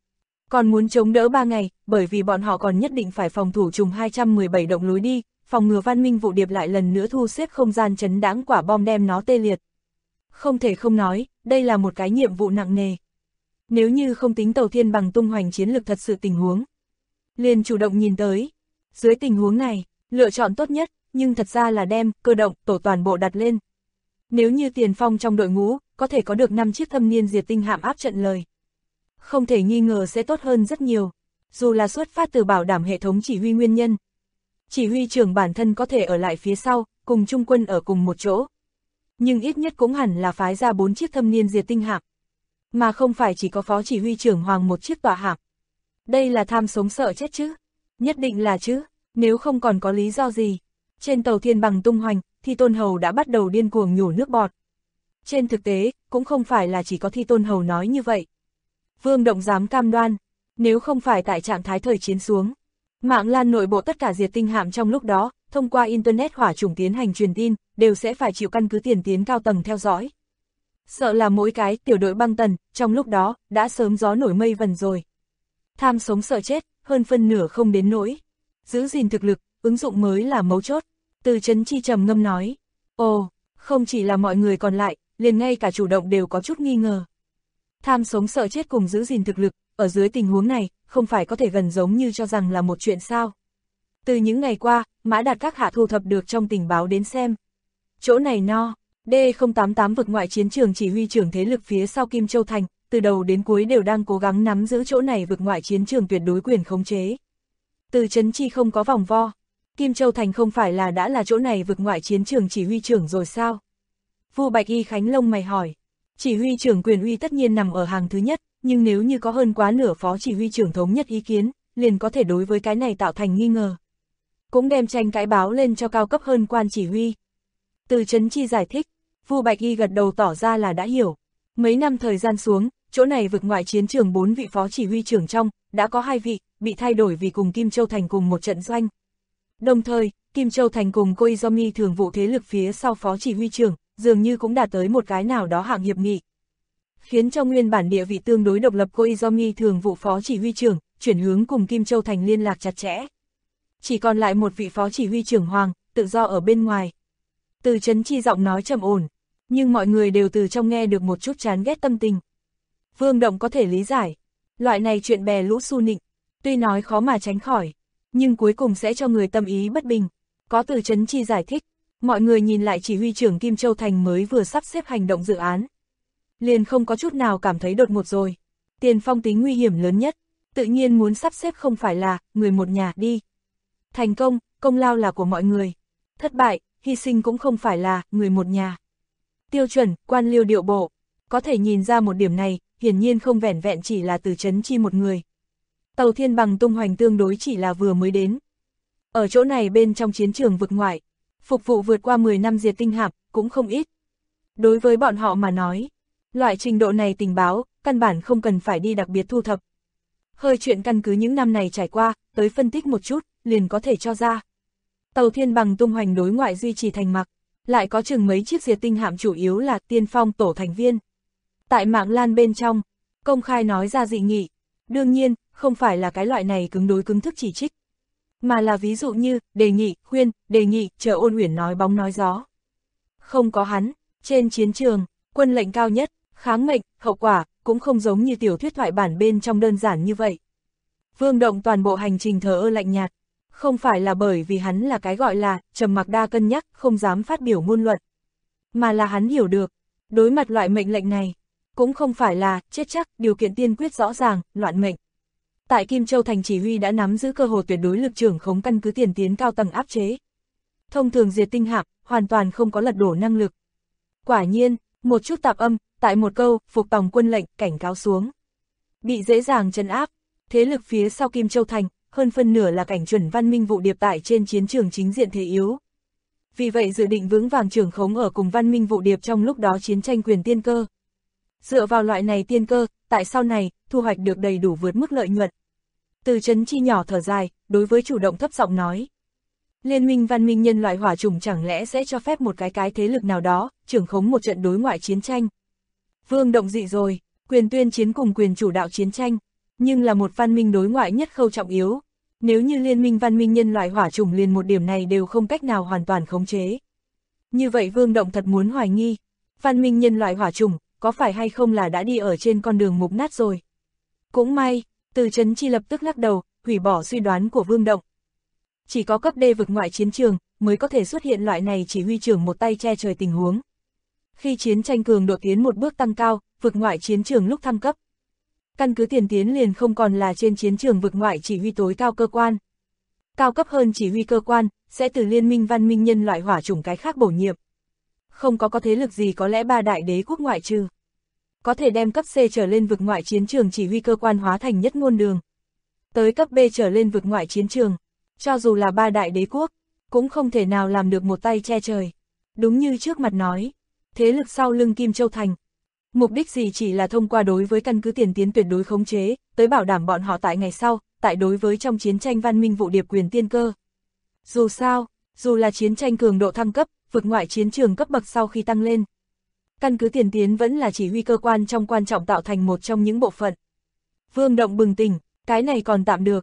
Còn muốn chống đỡ 3 ngày, bởi vì bọn họ còn nhất định phải phòng thủ trùng 217 động lối đi, phòng ngừa văn minh vụ điệp lại lần nữa thu xếp không gian chấn đáng quả bom đem nó tê liệt. Không thể không nói, đây là một cái nhiệm vụ nặng nề. Nếu như không tính tàu Thiên Bằng tung hoành chiến lược thật sự tình huống, liền chủ động nhìn tới. Dưới tình huống này, lựa chọn tốt nhất, nhưng thật ra là đem cơ động tổ toàn bộ đặt lên. Nếu như tiền phong trong đội ngũ, có thể có được 5 chiếc thâm niên diệt tinh hạm áp trận lời. Không thể nghi ngờ sẽ tốt hơn rất nhiều, dù là xuất phát từ bảo đảm hệ thống chỉ huy nguyên nhân. Chỉ huy trưởng bản thân có thể ở lại phía sau, cùng trung quân ở cùng một chỗ. Nhưng ít nhất cũng hẳn là phái ra 4 chiếc thâm niên diệt tinh hạm. Mà không phải chỉ có phó chỉ huy trưởng Hoàng một chiếc tòa hạm. Đây là tham sống sợ chết chứ? Nhất định là chứ, nếu không còn có lý do gì. Trên tàu Thiên Bằng tung hoành, Thi Tôn Hầu đã bắt đầu điên cuồng nhổ nước bọt. Trên thực tế, cũng không phải là chỉ có Thi Tôn Hầu nói như vậy. Vương Động dám cam đoan, nếu không phải tại trạng thái thời chiến xuống, mạng lan nội bộ tất cả diệt tinh hạm trong lúc đó, thông qua Internet hỏa chủng tiến hành truyền tin, đều sẽ phải chịu căn cứ tiền tiến cao tầng theo dõi. Sợ là mỗi cái tiểu đội băng tần, trong lúc đó, đã sớm gió nổi mây vần rồi. Tham sống sợ chết, hơn phân nửa không đến nỗi. Giữ gìn thực lực, ứng dụng mới là mấu chốt. Từ Chấn Chi trầm ngâm nói. Ồ, không chỉ là mọi người còn lại, liền ngay cả chủ động đều có chút nghi ngờ. Tham sống sợ chết cùng giữ gìn thực lực, ở dưới tình huống này, không phải có thể gần giống như cho rằng là một chuyện sao. Từ những ngày qua, Mã Đạt các hạ thu thập được trong tình báo đến xem. Chỗ này no, D088 vực ngoại chiến trường chỉ huy trưởng thế lực phía sau Kim Châu Thành, từ đầu đến cuối đều đang cố gắng nắm giữ chỗ này vực ngoại chiến trường tuyệt đối quyền khống chế. Từ Chấn Chi không có vòng vo. Kim Châu Thành không phải là đã là chỗ này vực ngoại chiến trường chỉ huy trưởng rồi sao? Vu Bạch Y Khánh lông mày hỏi. Chỉ huy trưởng quyền uy tất nhiên nằm ở hàng thứ nhất, nhưng nếu như có hơn quá nửa phó chỉ huy trưởng thống nhất ý kiến, liền có thể đối với cái này tạo thành nghi ngờ. Cũng đem tranh cãi báo lên cho cao cấp hơn quan chỉ huy. Từ Chấn Chi giải thích, Vu Bạch Y gật đầu tỏ ra là đã hiểu. Mấy năm thời gian xuống, chỗ này vực ngoại chiến trường 4 vị phó chỉ huy trưởng trong, đã có 2 vị, bị thay đổi vì cùng Kim Châu Thành cùng một trận doanh. Đồng thời, Kim Châu Thành cùng Koizumi thường vụ thế lực phía sau phó chỉ huy trưởng, dường như cũng đạt tới một cái nào đó hạng hiệp nghị. Khiến cho nguyên bản địa vị tương đối độc lập Koizumi thường vụ phó chỉ huy trưởng, chuyển hướng cùng Kim Châu Thành liên lạc chặt chẽ. Chỉ còn lại một vị phó chỉ huy trưởng Hoàng, tự do ở bên ngoài. Từ Chấn Chi giọng nói trầm ổn, nhưng mọi người đều từ trong nghe được một chút chán ghét tâm tình. Vương Động có thể lý giải, loại này chuyện bè lũ xu nịnh, tuy nói khó mà tránh khỏi, nhưng cuối cùng sẽ cho người tâm ý bất bình. Có Từ Chấn Chi giải thích, mọi người nhìn lại chỉ huy trưởng Kim Châu Thành mới vừa sắp xếp hành động dự án. Liền không có chút nào cảm thấy đột ngột rồi. Tiền phong tính nguy hiểm lớn nhất, tự nhiên muốn sắp xếp không phải là người một nhà đi. Thành công, công lao là của mọi người. Thất bại, hy sinh cũng không phải là người một nhà. Tiêu chuẩn, quan liêu điệu bộ. Có thể nhìn ra một điểm này, hiển nhiên không vẻn vẹn chỉ là Từ Chấn Chi một người. Tàu Thiên Bằng tung hoành tương đối chỉ là vừa mới đến. Ở chỗ này bên trong chiến trường vực ngoại, phục vụ vượt qua 10 năm diệt tinh hạm, cũng không ít. Đối với bọn họ mà nói, loại trình độ này tình báo, căn bản không cần phải đi đặc biệt thu thập. Hơi chuyện căn cứ những năm này trải qua, tới phân tích một chút, liền có thể cho ra. Tàu Thiên Bằng tung hoành đối ngoại duy trì thành mặc, lại có chừng mấy chiếc diệt tinh hạm chủ yếu là tiên phong tổ thành viên. Tại mạng lan bên trong, công khai nói ra dị nghị, đương nhiên, không phải là cái loại này cứng đối cứng thức chỉ trích, mà là ví dụ như, đề nghị, khuyên, đề nghị, chờ Ôn Uyển nói bóng nói gió. Không có hắn, trên chiến trường, quân lệnh cao nhất, kháng mệnh, hậu quả, cũng không giống như tiểu thuyết thoại bản bên trong đơn giản như vậy. Vương Động toàn bộ hành trình thờ ơ lạnh nhạt, không phải là bởi vì hắn là cái gọi là trầm mặc đa cân nhắc, không dám phát biểu ngôn luận, mà là hắn hiểu được, đối mặt loại mệnh lệnh này, cũng không phải là chết chắc, điều kiện tiên quyết rõ ràng, loạn mệnh. Tại Kim Châu Thành chỉ huy đã nắm giữ cơ hội tuyệt đối lực trưởng khống căn cứ tiền tiến cao tầng áp chế. Thông thường diệt tinh hạm, hoàn toàn không có lật đổ năng lực. Quả nhiên, một chút tạp âm, tại một câu, phục tòng quân lệnh, cảnh cáo xuống. Bị dễ dàng trấn áp, thế lực phía sau Kim Châu Thành, hơn phân nửa là cảnh chuẩn văn minh vụ điệp tại trên chiến trường chính diện thế yếu. Vì vậy dự định vững vàng trưởng khống ở cùng văn minh vụ điệp trong lúc đó chiến tranh quyền tiên cơ. Dựa vào loại này tiên cơ, tại sau này, thu hoạch được đầy đủ vượt mức lợi nhuận. Từ Chấn Chi nhỏ thở dài, đối với chủ động thấp giọng nói. Liên minh văn minh nhân loại hỏa chủng chẳng lẽ sẽ cho phép một cái thế lực nào đó, trưởng khống một trận đối ngoại chiến tranh. Vương Động dị rồi, quyền tuyên chiến cùng quyền chủ đạo chiến tranh, nhưng là một văn minh đối ngoại nhất khâu trọng yếu. Nếu như liên minh văn minh nhân loại hỏa chủng liền một điểm này đều không cách nào hoàn toàn khống chế. Như vậy Vương Động thật muốn hoài nghi, văn minh nhân loại hỏa chủng, có phải hay không là đã đi ở trên con đường mục nát rồi. Cũng may, Từ Chấn Chi lập tức lắc đầu, hủy bỏ suy đoán của Vương Động. Chỉ có cấp D vực ngoại chiến trường, mới có thể xuất hiện loại này chỉ huy trưởng một tay che trời tình huống. Khi chiến tranh cường độ tiến một bước tăng cao, vực ngoại chiến trường lúc thăng cấp. Căn cứ tiền tiến liền không còn là trên chiến trường vực ngoại chỉ huy tối cao cơ quan. Cao cấp hơn chỉ huy cơ quan, sẽ từ liên minh văn minh nhân loại hỏa chủng cái khác bổ nhiệm. Không có thế lực gì có lẽ ba đại đế quốc ngoại trừ. Có thể đem cấp C trở lên vực ngoại chiến trường chỉ huy cơ quan hóa thành nhất ngôn đường. Tới cấp B trở lên vực ngoại chiến trường, cho dù là ba đại đế quốc, cũng không thể nào làm được một tay che trời. Đúng như trước mặt nói, thế lực sau lưng Kim Châu Thành. Mục đích gì chỉ là thông qua đối với căn cứ tiền tiến tuyệt đối khống chế, tới bảo đảm bọn họ tại ngày sau, tại đối với trong chiến tranh văn minh vụ điệp quyền tiên cơ. Dù sao, dù là chiến tranh cường độ thăng cấp, vực ngoại chiến trường cấp bậc sau khi tăng lên, căn cứ tiền tiến vẫn là chỉ huy cơ quan trong quan trọng tạo thành một trong những bộ phận. Vương Động bừng tỉnh, cái này còn tạm được.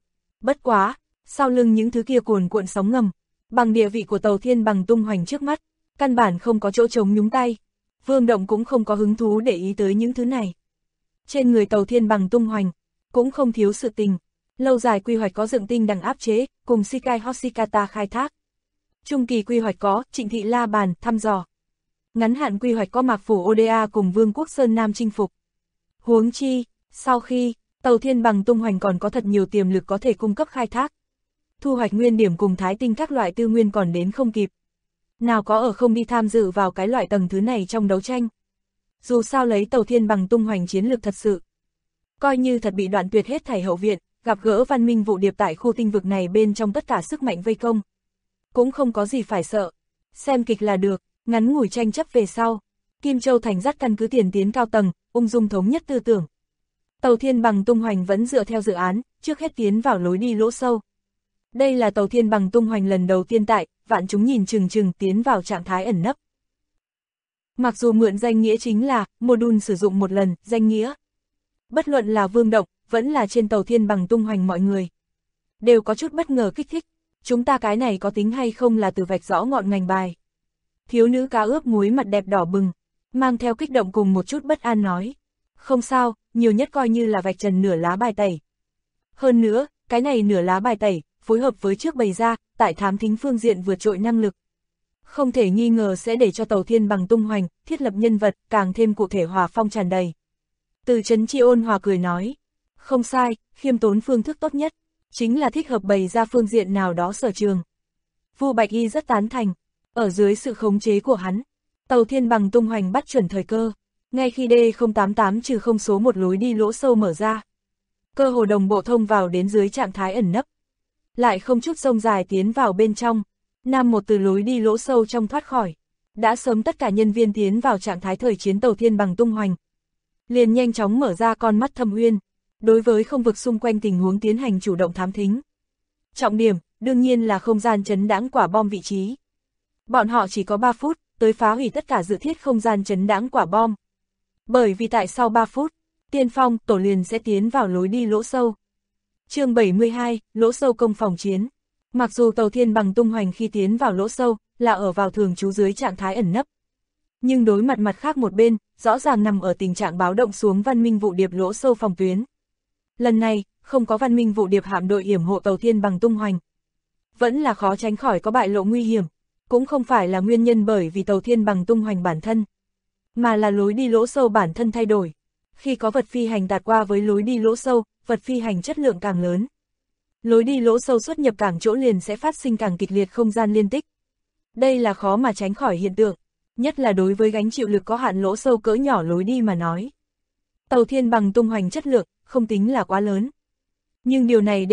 Bất quá, sau lưng những thứ kia cuồn cuộn sóng ngầm, bằng địa vị của tàu thiên bằng tung hoành trước mắt, căn bản không có chỗ trống nhúng tay. Vương Động cũng không có hứng thú để ý tới những thứ này. Trên người tàu thiên bằng tung hoành, cũng không thiếu sự tình. Lâu dài quy hoạch có dựng tinh đằng áp chế, cùng Shikai Hoshikata khai thác. Trung kỳ quy hoạch có Trịnh Thị La Bàn, thăm dò. Ngắn hạn quy hoạch có Mạc Phủ Oda cùng Vương quốc Sơn Nam chinh phục. Huống chi, sau khi, tàu thiên bằng tung hoành còn có thật nhiều tiềm lực có thể cung cấp khai thác. Thu hoạch nguyên điểm cùng thái tinh các loại tư nguyên còn đến không kịp. Nào có ở không đi tham dự vào cái loại tầng thứ này trong đấu tranh. Dù sao lấy tàu thiên bằng tung hoành chiến lược thật sự. Coi như thật bị đoạn tuyệt hết thảy hậu viện, gặp gỡ văn minh vụ điệp tại khu tinh vực này bên trong tất cả sức mạnh vây công. Cũng không có gì phải sợ. Xem kịch là được, ngắn ngủi tranh chấp về sau. Kim Châu Thành dắt căn cứ tiền tiến cao tầng, ung dung thống nhất tư tưởng. Tàu thiên bằng tung hoành vẫn dựa theo dự án, trước hết tiến vào lối đi lỗ sâu. Đây là tàu thiên bằng tung hoành lần đầu tiên tại, vạn chúng nhìn chừng chừng tiến vào trạng thái ẩn nấp. Mặc dù mượn danh nghĩa chính là, module sử dụng một lần, danh nghĩa. Bất luận là Vương Động, vẫn là trên tàu thiên bằng tung hoành mọi người. Đều có chút bất ngờ kích thích, chúng ta cái này có tính hay không là từ vạch rõ ngọn ngành bài. Thiếu nữ cá ướp muối mặt đẹp đỏ bừng, mang theo kích động cùng một chút bất an nói. Không sao, nhiều nhất coi như là vạch trần nửa lá bài tẩy. Hơn nữa, cái này nửa lá bài tẩy, phối hợp với trước bày ra, tại thám thính phương diện vượt trội năng lực. Không thể nghi ngờ sẽ để cho tàu thiên bằng tung hoành, thiết lập nhân vật, càng thêm cụ thể hòa phong tràn đầy. Từ Trấn Chi ôn hòa cười nói, không sai, khiêm tốn phương thức tốt nhất, chính là thích hợp bày ra phương diện nào đó sở trường. Vu Bạch Y rất tán thành, ở dưới sự khống chế của hắn, tàu thiên bằng tung hoành bắt chuẩn thời cơ, ngay khi D088-0 số một lối đi lỗ sâu mở ra. Cơ hồ đồng bộ thông vào đến dưới trạng thái ẩn nấp. Lại không chút sông dài tiến vào bên trong, Nam một từ lối đi lỗ sâu trong thoát khỏi. Đã sớm tất cả nhân viên tiến vào trạng thái thời chiến tàu thiên bằng tung hoành. Liền nhanh chóng mở ra con mắt thâm uyên, đối với không vực xung quanh tình huống tiến hành chủ động thám thính. Trọng điểm, đương nhiên là không gian trấn đãng quả bom vị trí. Bọn họ chỉ có 3 phút, tới phá hủy tất cả dự thiết không gian trấn đãng quả bom. Bởi vì tại sau 3 phút, tiên phong, tổ liền sẽ tiến vào lối đi lỗ sâu. Chương 72, lỗ sâu công phòng chiến. Mặc dù tàu thiên bằng tung hoành khi tiến vào lỗ sâu, là ở vào thường trú dưới trạng thái ẩn nấp. Nhưng đối mặt khác một bên, rõ ràng nằm ở tình trạng báo động xuống văn minh vụ điệp lỗ sâu phòng tuyến. Lần này, không có văn minh vụ điệp hạm đội yểm hộ tàu thiên bằng tung hoành. Vẫn là khó tránh khỏi có bại lộ nguy hiểm, cũng không phải là nguyên nhân bởi vì tàu thiên bằng tung hoành bản thân, mà là lối đi lỗ sâu bản thân thay đổi. Khi có vật phi hành tạt qua với lối đi lỗ sâu, vật phi hành chất lượng càng lớn. Lối đi lỗ sâu xuất nhập càng chỗ liền sẽ phát sinh càng kịch liệt không gian liên tích. Đây là khó mà tránh khỏi hiện tượng, nhất là đối với gánh chịu lực có hạn lỗ sâu cỡ nhỏ lối đi mà nói. Tàu thiên bằng tung hoành chất lượng, không tính là quá lớn. Nhưng điều này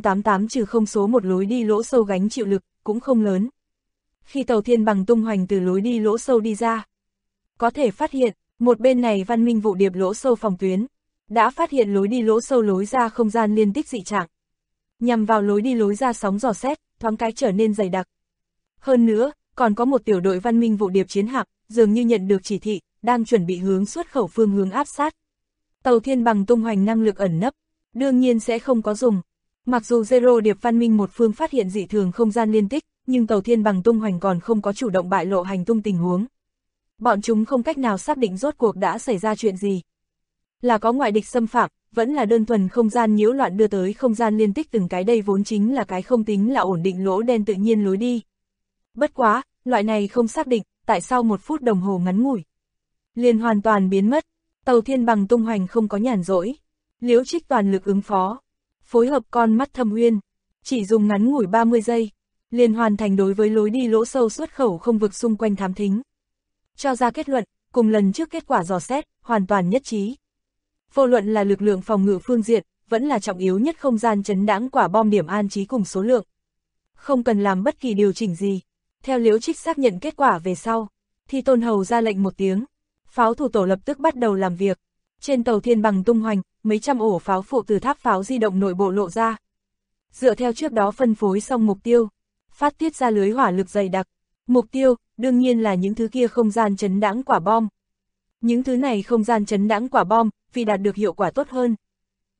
D088-0 số một lối đi lỗ sâu gánh chịu lực, cũng không lớn. Khi tàu thiên bằng tung hoành từ lối đi lỗ sâu đi ra, có thể phát hiện, một bên này văn minh vụ điệp lỗ sâu phòng tuyến, đã phát hiện lối đi lỗ sâu lối ra không gian liên tích dị trạng. Nhằm vào lối đi lối ra sóng dò xét, thoáng cái trở nên dày đặc. Hơn nữa, còn có một tiểu đội văn minh vụ điệp chiến hạm, dường như nhận được chỉ thị, đang chuẩn bị hướng xuất khẩu phương hướng áp sát. Tàu thiên bằng tung hoành năng lực ẩn nấp, đương nhiên sẽ không có dùng. Mặc dù Zero điệp văn minh một phương phát hiện dị thường không gian liên tích, nhưng tàu thiên bằng tung hoành còn không có chủ động bại lộ hành tung tình huống. Bọn chúng không cách nào xác định rốt cuộc đã xảy ra chuyện gì. Là có ngoại địch xâm phạm, vẫn là đơn thuần không gian nhiễu loạn đưa tới không gian liên tích từng cái đây vốn chính là cái không tính là ổn định lỗ đen tự nhiên lối đi. Bất quá, loại này không xác định, tại sau 1 phút đồng hồ ngắn ngủi, liền hoàn toàn biến mất. Tàu thiên bằng tung hoành không có nhàn rỗi, Liễu Trích toàn lực ứng phó, phối hợp con mắt thâm uyên, chỉ dùng ngắn ngủi 30 giây, liền hoàn thành đối với lối đi lỗ sâu xuất khẩu không vực xung quanh thám thính. Cho ra kết luận, cùng lần trước kết quả dò xét, hoàn toàn nhất trí. Vô luận là lực lượng phòng ngự phương diện, vẫn là trọng yếu nhất không gian trấn đãng quả bom điểm an trí cùng số lượng. Không cần làm bất kỳ điều chỉnh gì. Theo Liễu Trích xác nhận kết quả về sau, thì Tôn Hầu ra lệnh một tiếng. Pháo thủ tổ lập tức bắt đầu làm việc. Trên tàu thiên bằng tung hoành, mấy trăm ổ pháo phụ từ tháp pháo di động nội bộ lộ ra. Dựa theo trước đó phân phối xong mục tiêu, phát tiết ra lưới hỏa lực dày đặc. Mục tiêu, đương nhiên là những thứ kia không gian trấn đãng quả bom. Những thứ này không gian trấn đãng quả bom, vì đạt được hiệu quả tốt hơn,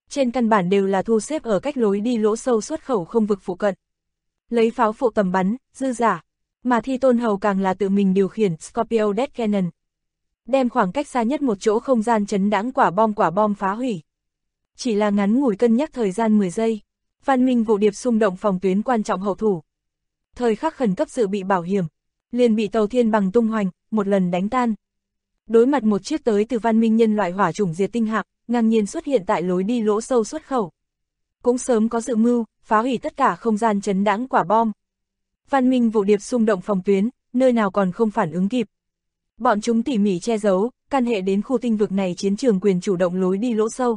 Trên căn bản đều là thu xếp ở cách lối đi lỗ sâu xuất khẩu không vực phụ cận. Lấy pháo phụ tầm bắn, dư giả, mà Thi Tôn Hầu càng là tự mình điều khiển Scorpio Death Cannon. Đem khoảng cách xa nhất một chỗ không gian chấn đãng quả bom phá hủy. Chỉ là ngắn ngủi cân nhắc thời gian 10 giây, Văn Minh Vụ Điệp xung động phòng tuyến quan trọng hậu thủ. Thời khắc khẩn cấp dự bị bảo hiểm, liền bị tàu Thiên Bằng tung hoành, một lần đánh tan. Đối mặt một chiếc tới từ văn minh nhân loại hỏa chủng diệt tinh hạm, ngang nhiên xuất hiện tại lối đi lỗ sâu xuất khẩu. Cũng sớm có dự mưu, phá hủy tất cả không gian chấn đãng quả bom. Văn Minh Vụ Điệp xung động phòng tuyến, nơi nào còn không phản ứng kịp. Bọn chúng tỉ mỉ che giấu, can hệ đến khu tinh vực này chiến trường quyền chủ động lối đi lỗ sâu.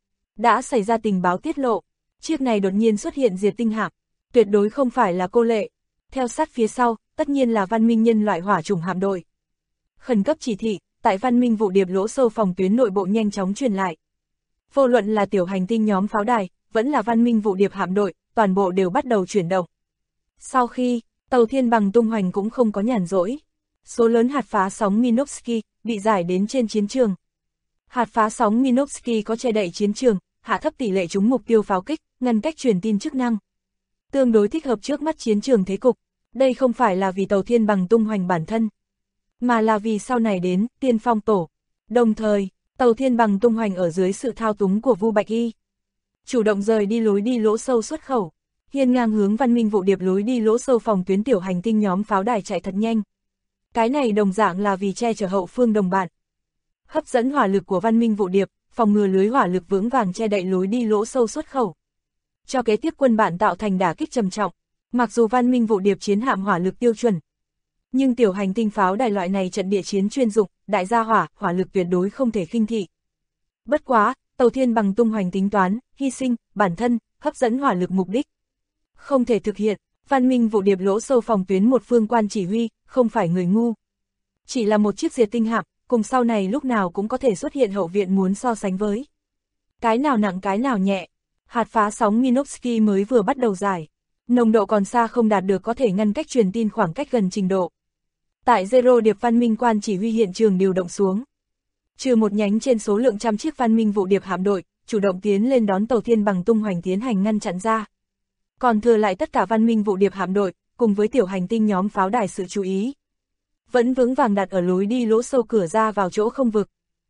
Đã xảy ra tình báo tiết lộ, chiếc này đột nhiên xuất hiện diệt tinh hạm, tuyệt đối không phải là cô lệ. Theo sát phía sau, tất nhiên là văn minh nhân loại hỏa chủng hạm đội. Khẩn cấp chỉ thị, tại Văn Minh Vụ Điệp lỗ sâu phòng tuyến nội bộ nhanh chóng truyền lại. Vô luận là tiểu hành tinh nhóm pháo đài, vẫn là Văn Minh Vụ Điệp hạm đội, toàn bộ đều bắt đầu chuyển động. Sau khi, tàu Thiên Bằng tung hoành cũng không có nhàn rỗi. Số lớn hạt phá sóng Minovsky bị giải đến trên chiến trường. Hạt phá sóng Minovsky có che đậy chiến trường, hạ thấp tỷ lệ trúng mục tiêu pháo kích, ngăn cách truyền tin chức năng. Tương đối thích hợp trước mắt chiến trường thế cục. Đây không phải là vì tàu Thiên Bằng tung hoành bản thân, mà là vì sau này đến Tiên Phong Tổ. Đồng thời, tàu Thiên Bằng tung hoành ở dưới sự thao túng của Vu Bạch Y, chủ động rời đi lối đi lỗ sâu xuất khẩu, hiên ngang hướng Văn Minh Vụ Điệp lối đi lỗ sâu phòng tuyến tiểu hành tinh nhóm pháo đài chạy thật nhanh. Cái này đồng dạng là vì che chở hậu phương đồng bạn. Hấp dẫn hỏa lực của Văn Minh Vụ Điệp, phòng ngừa lưới hỏa lực vững vàng che đậy lối đi lỗ sâu xuất khẩu. Cho kế tiếp quân bạn tạo thành đả kích trầm trọng. Mặc dù Văn Minh Vụ Điệp chiến hạm hỏa lực tiêu chuẩn, nhưng tiểu hành tinh pháo đài loại này trận địa chiến chuyên dụng, đại gia hỏa lực tuyệt đối không thể khinh thị. Bất quá, tàu Thiên Bằng tung hoành tính toán, hy sinh, bản thân, hấp dẫn hỏa lực mục đích. Không thể thực hiện, Văn Minh Vụ Điệp lỗ sâu phòng tuyến một phương quan chỉ huy, không phải người ngu. Chỉ là một chiếc diệt tinh hạm, cùng sau này lúc nào cũng có thể xuất hiện hậu viện muốn so sánh với. Cái nào nặng cái nào nhẹ, hạt phá sóng Minovsky mới vừa bắt đầu giải. Nồng độ còn xa không đạt được có thể ngăn cách truyền tin khoảng cách gần trình độ. Tại Zero Điệp Văn Minh quan chỉ huy hiện trường điều động xuống. Trừ một nhánh trên số lượng trăm chiếc Văn Minh Vụ Điệp hạm đội, chủ động tiến lên đón tàu Thiên Bằng tung hoành tiến hành ngăn chặn ra. Còn thừa lại tất cả Văn Minh Vụ Điệp hạm đội, cùng với tiểu hành tinh nhóm pháo đài sự chú ý. Vẫn vững vàng đặt ở lối đi lỗ sâu cửa ra vào chỗ không vực.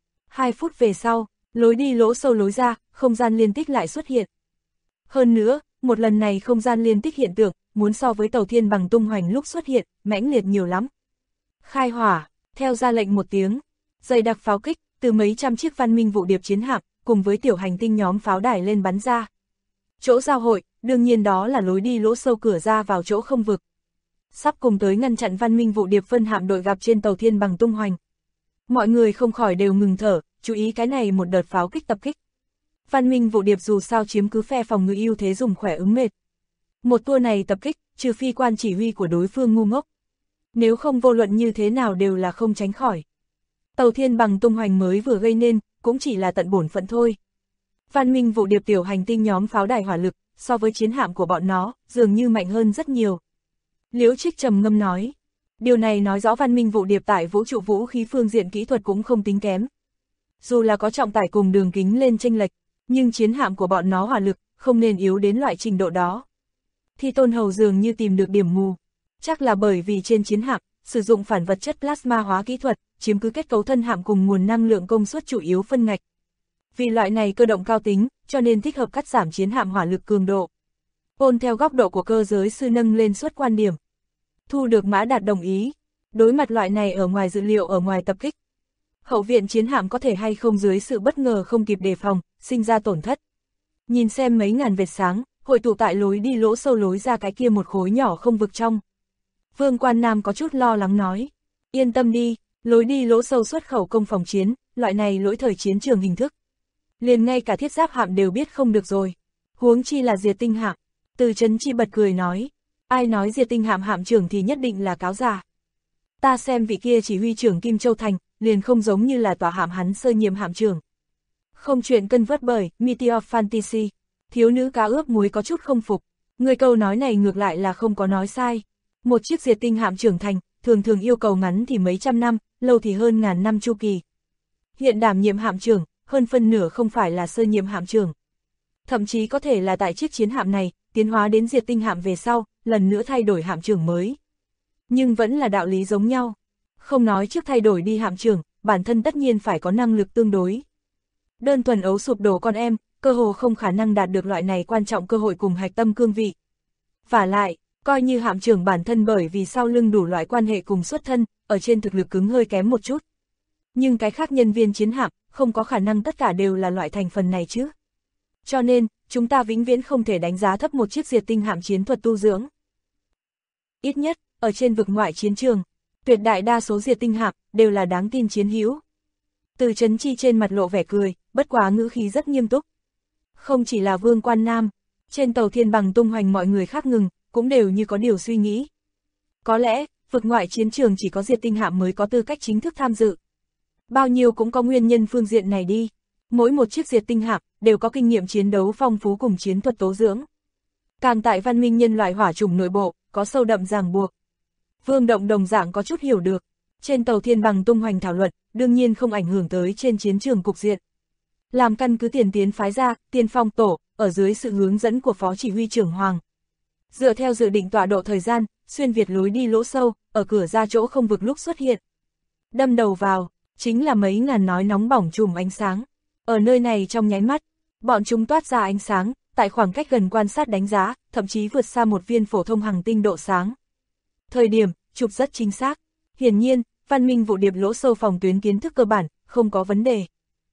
2 phút về sau, lối đi lỗ sâu lối ra, không gian liên tích lại xuất hiện. Hơn nữa, một lần này không gian liên tích hiện tượng, muốn so với tàu Thiên Bằng tung hoành lúc xuất hiện, mãnh liệt nhiều lắm. Khai hỏa, theo ra lệnh một tiếng, dày đặc pháo kích, từ mấy trăm chiếc Văn Minh Vụ Điệp chiến hạm, cùng với tiểu hành tinh nhóm pháo đài lên bắn ra. Chỗ giao hội, đương nhiên đó là lối đi lỗ sâu cửa ra vào chỗ không vực. Sắp cùng tới ngăn chặn Văn Minh Vụ Điệp phân hạm đội gặp trên tàu Thiên Bằng tung hoành. Mọi người không khỏi đều ngừng thở, chú ý cái này một đợt pháo kích tập kích. Văn Minh Vụ Điệp dù sao chiếm cứ phe phòng ngự ưu thế dùng khỏe ứng mệt. Một tour này tập kích, trừ phi quan chỉ huy của đối phương ngu ngốc. Nếu không vô luận như thế nào đều là không tránh khỏi. Tàu Thiên Bằng tung hoành mới vừa gây nên, cũng chỉ là tận bổn phận thôi. Văn Minh Vụ Điệp tiểu hành tinh nhóm pháo đài hỏa lực, so với chiến hạm của bọn nó, dường như mạnh hơn rất nhiều. Liễu Trích trầm ngâm nói. Điều này nói rõ Văn Minh Vụ Điệp tại vũ trụ vũ khí phương diện kỹ thuật cũng không tính kém. Dù là có trọng tải cùng đường kính lên chênh lệch, nhưng chiến hạm của bọn nó hỏa lực, không nên yếu đến loại trình độ đó. Thi Tôn Hầu dường như tìm được điểm mù. Chắc là bởi vì trên chiến hạm, sử dụng phản vật chất plasma hóa kỹ thuật, chiếm cứ kết cấu thân hạm cùng nguồn năng lượng công suất chủ yếu phân ngạch. Vì loại này cơ động cao tính, cho nên thích hợp cắt giảm chiến hạm hỏa lực cường độ. Ôn theo góc độ của cơ giới sư nâng lên suất quan điểm. Thu được Mã Đạt đồng ý. Đối mặt loại này ở ngoài dự liệu ở ngoài tập kích. Hậu viện chiến hạm có thể hay không dưới sự bất ngờ không kịp đề phòng, sinh ra tổn thất. Nhìn xem mấy ngàn vệt sáng, hội tụ tại lối đi lỗ sâu lối ra cái kia một khối nhỏ không vực trong. Vương Quan Nam có chút lo lắng nói. Yên tâm đi, lối đi lỗ sâu xuất khẩu công phòng chiến, loại này lỗi thời chiến trường hình thức. Liền ngay cả thiết giáp hạm đều biết không được rồi. Huống chi là diệt tinh hạm. Từ Trấn Chi bật cười nói. Ai nói diệt tinh hạm hạm trưởng thì nhất định là cáo già. Ta xem vị kia chỉ huy trưởng Kim Châu Thành, liền không giống như là tòa hạm hắn sơ nhiệm hạm trưởng. Không chuyện cân vớt bởi Meteor Fantasy. Thiếu nữ cá ướp muối có chút không phục. Người câu nói này ngược lại là không có nói sai. Một chiếc diệt tinh hạm trưởng thành, thường thường yêu cầu ngắn thì mấy trăm năm, lâu thì hơn ngàn năm chu kỳ. Hiện đảm nhiệm hạm trưởng, hơn phân nửa không phải là sơ nhiệm hạm trưởng. Thậm chí có thể là tại chiếc chiến hạm này, tiến hóa đến diệt tinh hạm về sau, lần nữa thay đổi hạm trưởng mới. Nhưng vẫn là đạo lý giống nhau. Không nói trước thay đổi đi hạm trưởng, bản thân tất nhiên phải có năng lực tương đối. Đơn thuần ấu sụp đổ con em, cơ hồ không khả năng đạt được loại này quan trọng cơ hội cùng hạch tâm cương vị. Vả lại, coi như hạm trưởng bản thân bởi vì sau lưng đủ loại quan hệ cùng xuất thân, ở trên thực lực cứng hơi kém một chút. Nhưng cái khác nhân viên chiến hạm, không có khả năng tất cả đều là loại thành phần này chứ. Cho nên, chúng ta vĩnh viễn không thể đánh giá thấp một chiếc diệt tinh hạm chiến thuật tu dưỡng. Ít nhất, ở trên vực ngoại chiến trường, tuyệt đại đa số diệt tinh hạm đều là đáng tin chiến hữu. Từ Chấn Chi trên mặt lộ vẻ cười, bất quá ngữ khí rất nghiêm túc. Không chỉ là Vương Quan Nam, trên tàu Thiên Bằng tung hoành mọi người khác ngừng, cũng đều như có điều suy nghĩ. Có lẽ, vực ngoại chiến trường chỉ có diệt tinh hạm mới có tư cách chính thức tham dự. Bao nhiêu cũng có nguyên nhân phương diện này đi. Mỗi một chiếc diệt tinh hạm đều có kinh nghiệm chiến đấu phong phú cùng chiến thuật tố dưỡng. Càng tại văn minh nhân loại hỏa chủng nội bộ, có sâu đậm ràng buộc. Vương Động đồng dạng có chút hiểu được. Trên tàu Thiên Bằng tung hoành thảo luận, đương nhiên không ảnh hưởng tới trên chiến trường cục diện. Làm căn cứ tiền tiến phái ra, tiên phong tổ, ở dưới sự hướng dẫn của Phó Chỉ huy trưởng Hoàng. Dựa theo dự định tọa độ thời gian, xuyên việt lối đi lỗ sâu, ở cửa ra chỗ không vực lúc xuất hiện. Đâm đầu vào, chính là mấy ngàn nói nóng bỏng chùm ánh sáng. Ở nơi này trong nháy mắt, bọn chúng toát ra ánh sáng, tại khoảng cách gần quan sát đánh giá, thậm chí vượt xa một viên phổ thông hành tinh độ sáng. Thời điểm, chụp rất chính xác. Hiển nhiên, văn minh vụ điệp lỗ sâu phòng tuyến kiến thức cơ bản, không có vấn đề.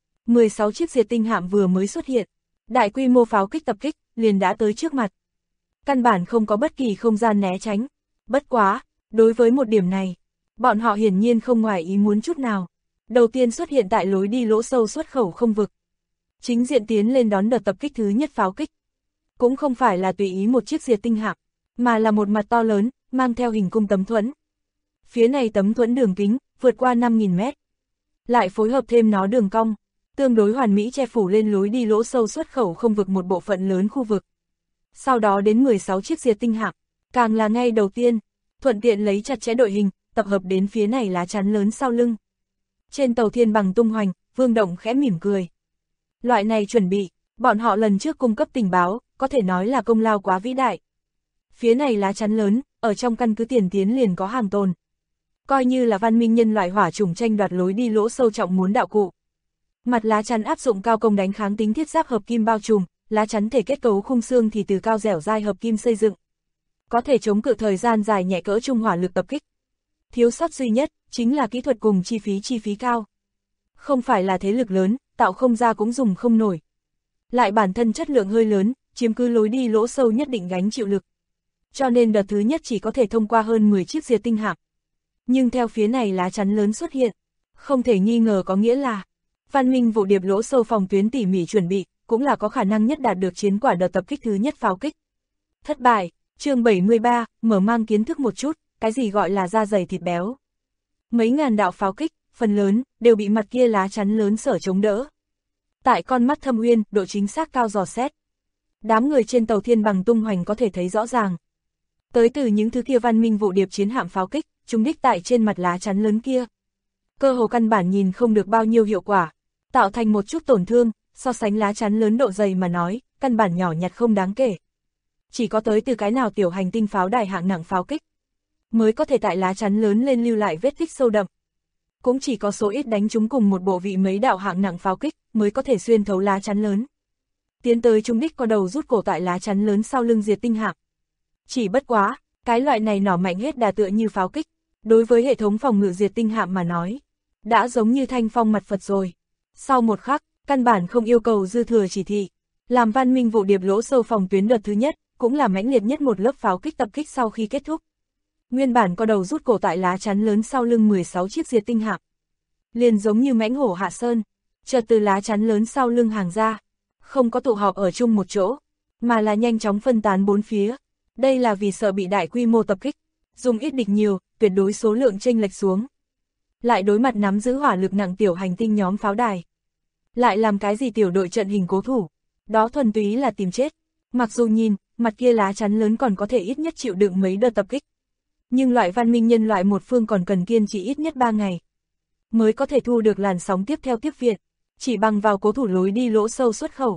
16 chiếc diệt tinh hạm vừa mới xuất hiện, đại quy mô pháo kích tập kích, liền đã tới trước mặt. Căn bản không có bất kỳ không gian né tránh. Bất quá, đối với một điểm này, bọn họ hiển nhiên không ngoài ý muốn chút nào. Đầu tiên xuất hiện tại lối đi lỗ sâu xuất khẩu không vực. Chính diện tiến lên đón đợt tập kích thứ nhất pháo kích. Cũng không phải là tùy ý một chiếc diệt tinh hạm, mà là một mặt to lớn, mang theo hình cung tấm thuẫn. Phía này tấm thuẫn đường kính, vượt qua 5.000 mét. Lại phối hợp thêm nó đường cong, tương đối hoàn mỹ che phủ lên lối đi lỗ sâu xuất khẩu không vực một bộ phận lớn khu vực. Sau đó đến 16 chiếc diệt tinh hạm, càng là ngay đầu tiên, thuận tiện lấy chặt chẽ đội hình, tập hợp đến phía này lá chắn lớn sau lưng. Trên tàu Thiên Bằng tung hoành, Vương Động khẽ mỉm cười. Loại này chuẩn bị, bọn họ lần trước cung cấp tình báo, có thể nói là công lao quá vĩ đại. Phía này lá chắn lớn, ở trong căn cứ tiền tiến liền có hàng tồn. Coi như là văn minh nhân loại hỏa chủng tranh đoạt lối đi lỗ sâu trọng muốn đạo cụ. Mặt lá chắn áp dụng cao công đánh kháng tính thiết giáp hợp kim bao trùm, lá chắn thể kết cấu khung xương thì từ cao dẻo dai hợp kim xây dựng. Có thể chống cự thời gian dài nhẹ cỡ trung hỏa lực tập kích. Thiếu sót duy nhất, chính là kỹ thuật cùng chi phí cao. Không phải là thế lực lớn, tạo không ra cũng dùng không nổi. Lại bản thân chất lượng hơi lớn, chiếm cứ lối đi lỗ sâu nhất định gánh chịu lực. Cho nên đợt thứ nhất chỉ có thể thông qua hơn 10 chiếc diệt tinh hạm. Nhưng theo phía này lá chắn lớn xuất hiện, không thể nghi ngờ có nghĩa là văn minh vụ điệp lỗ sâu phòng tuyến tỉ mỉ chuẩn bị, cũng là có khả năng nhất đạt được chiến quả đợt tập kích thứ nhất pháo kích. Thất bại, chương 73, mở mang kiến thức một chút, cái gì gọi là da dày thịt béo. Mấy ngàn đạo pháo kích, phần lớn, đều bị mặt kia lá chắn lớn sở chống đỡ. Tại con mắt thâm uyên, độ chính xác cao dò xét. Đám người trên tàu Thiên Bằng tung hoành có thể thấy rõ ràng. Tới từ những thứ kia văn minh vụ điệp chiến hạm pháo kích, chúng đích tại trên mặt lá chắn lớn kia. Cơ hồ căn bản nhìn không được bao nhiêu hiệu quả, tạo thành một chút tổn thương, so sánh lá chắn lớn độ dày mà nói, căn bản nhỏ nhặt không đáng kể. Chỉ có tới từ cái nào tiểu hành tinh pháo đài hạng nặng pháo kích, mới có thể tại lá chắn lớn lên lưu lại vết tích sâu đậm. Cũng chỉ có số ít đánh chúng cùng một bộ vị mấy đạo hạng nặng pháo kích, mới có thể xuyên thấu lá chắn lớn. Tiến tới chúng đích có đầu rút cổ tại lá chắn lớn sau lưng diệt tinh hạm. Chỉ bất quá, cái loại này nỏ mạnh hết đà tựa như pháo kích, đối với hệ thống phòng ngự diệt tinh hạm mà nói, đã giống như thanh phong mặt Phật rồi. Sau một khắc, căn bản không yêu cầu dư thừa chỉ thị, làm văn minh vụ điệp lỗ sâu phòng tuyến đợt thứ nhất, cũng là mãnh liệt nhất một lớp pháo kích tập kích sau khi kết thúc. Nguyên bản có đầu rút cổ tại lá chắn lớn sau lưng 16 chiếc diệt tinh hạm, liền giống như mãnh hổ hạ sơn, chợt từ lá chắn lớn sau lưng hàng ra, không có tụ họp ở chung một chỗ, mà là nhanh chóng phân tán bốn phía. Đây là vì sợ bị đại quy mô tập kích, dùng ít địch nhiều, tuyệt đối số lượng chênh lệch xuống. Lại đối mặt nắm giữ hỏa lực nặng tiểu hành tinh nhóm pháo đài. Lại làm cái gì tiểu đội trận hình cố thủ, đó thuần túy là tìm chết. Mặc dù nhìn, mặt kia lá chắn lớn còn có thể ít nhất chịu đựng mấy đợt tập kích. Nhưng loại văn minh nhân loại một phương còn cần kiên trì ít nhất 3 ngày. Mới có thể thu được làn sóng tiếp theo tiếp viện, chỉ bằng vào cố thủ lối đi lỗ sâu xuất khẩu.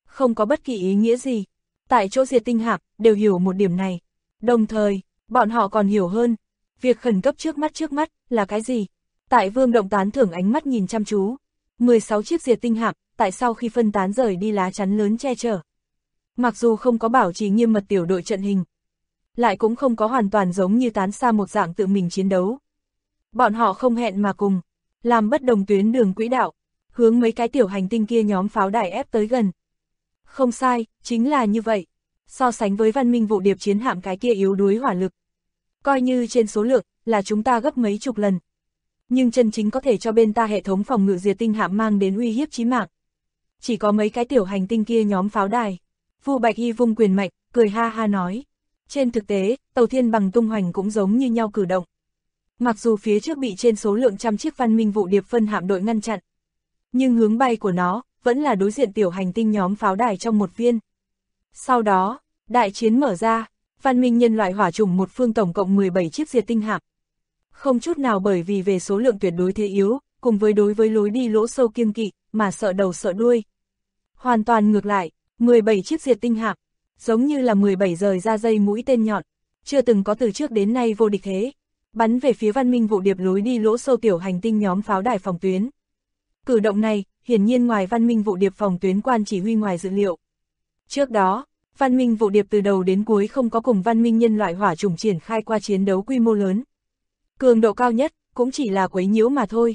không có bất kỳ ý nghĩa gì. Tại chỗ diệt tinh hạm, đều hiểu một điểm này. Đồng thời, bọn họ còn hiểu hơn, việc khẩn cấp trước mắt là cái gì? Tại Vương Động tán thưởng ánh mắt nhìn chăm chú. 16 chiếc diệt tinh hạm, tại sau khi phân tán rời đi lá chắn lớn che chở. Mặc dù không có bảo trì nghiêm mật tiểu đội trận hình, lại cũng không có hoàn toàn giống như tán xa một dạng tự mình chiến đấu. Bọn họ không hẹn mà cùng, làm bất đồng tuyến đường quỹ đạo, hướng mấy cái tiểu hành tinh kia nhóm pháo đài ép tới gần. Không sai, chính là như vậy. So sánh với văn minh vụ điệp chiến hạm cái kia yếu đuối hỏa lực, coi như trên số lượng, là chúng ta gấp mấy chục lần. Nhưng chân chính có thể cho bên ta hệ thống phòng ngự diệt tinh hạm mang đến uy hiếp chí mạng. Chỉ có mấy cái tiểu hành tinh kia nhóm pháo đài. Vu Bạch Hy vung quyền mạnh, cười ha ha nói. Trên thực tế, tàu thiên bằng tung hoành cũng giống như nhau cử động. Mặc dù phía trước bị trên số lượng trăm chiếc văn minh vụ điệp phân hạm đội ngăn chặn, nhưng hướng bay của nó, vẫn là đối diện tiểu hành tinh nhóm pháo đài trong một viên. Sau đó, đại chiến mở ra, văn minh nhân loại hỏa chủng một phương tổng cộng 17 chiếc diệt tinh hạm. Không chút nào bởi vì về số lượng tuyệt đối thế yếu, cùng với đối với lối đi lỗ sâu kiêng kỵ, mà sợ đầu sợ đuôi. Hoàn toàn ngược lại, 17 chiếc diệt tinh hạm, giống như là 17 rời ra dây mũi tên nhọn, chưa từng có từ trước đến nay vô địch thế, bắn về phía văn minh vụ điệp lối đi lỗ sâu tiểu hành tinh nhóm pháo đài phòng tuyến. Cử động này, hiển nhiên ngoài văn minh vụ điệp phòng tuyến quan chỉ huy ngoài dự liệu. Trước đó, văn minh vụ điệp từ đầu đến cuối không có cùng văn minh nhân loại hỏa chủng triển khai qua chiến đấu quy mô lớn. Cường độ cao nhất, cũng chỉ là quấy nhiễu mà thôi.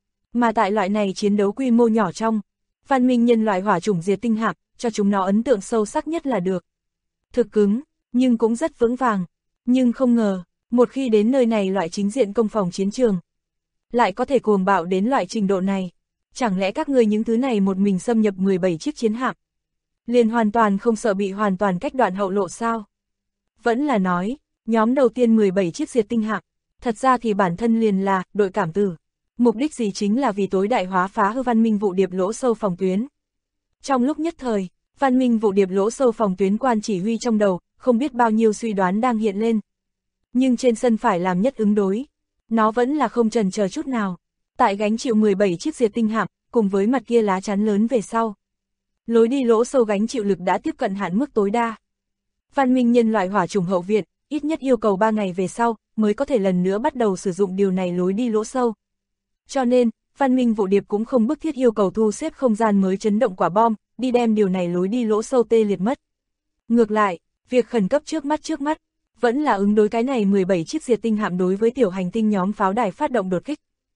Mà tại loại này chiến đấu quy mô nhỏ trong, văn minh nhân loại hỏa chủng diệt tinh hạm, cho chúng nó ấn tượng sâu sắc nhất là được. Thực cứng, nhưng cũng rất vững vàng. Nhưng không ngờ, một khi đến nơi này loại chính diện công phòng chiến trường, lại có thể cuồng bạo đến loại trình độ này. Chẳng lẽ các ngươi những thứ này một mình xâm nhập 17 chiếc chiến hạm, liền hoàn toàn không sợ bị hoàn toàn cách đoạn hậu lộ sao? Vẫn là nói, nhóm đầu tiên 17 chiếc diệt tinh hạm, thật ra thì bản thân liền là đội cảm tử. Mục đích gì chính là vì tối đại hóa phá hư văn minh vụ điệp lỗ sâu phòng tuyến. Trong lúc nhất thời, văn minh vụ điệp lỗ sâu phòng tuyến quan chỉ huy trong đầu, không biết bao nhiêu suy đoán đang hiện lên. Nhưng trên sân phải làm nhất ứng đối, nó vẫn là không chần chờ chút nào. Tại gánh chịu 17 chiếc diệt tinh hạm, cùng với mặt kia lá chắn lớn về sau. Lối đi lỗ sâu gánh chịu lực đã tiếp cận hạn mức tối đa. Văn minh nhân loại hỏa chủng hậu viện, ít nhất yêu cầu 3 ngày về sau, mới có thể lần nữa bắt đầu sử dụng điều này lối đi lỗ sâu. Cho nên, văn minh vụ điệp cũng không bức thiết yêu cầu thu xếp không gian mới chấn động quả bom, đi đem điều này lối đi lỗ sâu tê liệt mất. Ngược lại, việc khẩn cấp trước mắt, vẫn là ứng đối cái này 17 chiếc diệt tinh hạm đối với tiểu hành tinh nhóm pháo đài phát động đột kích.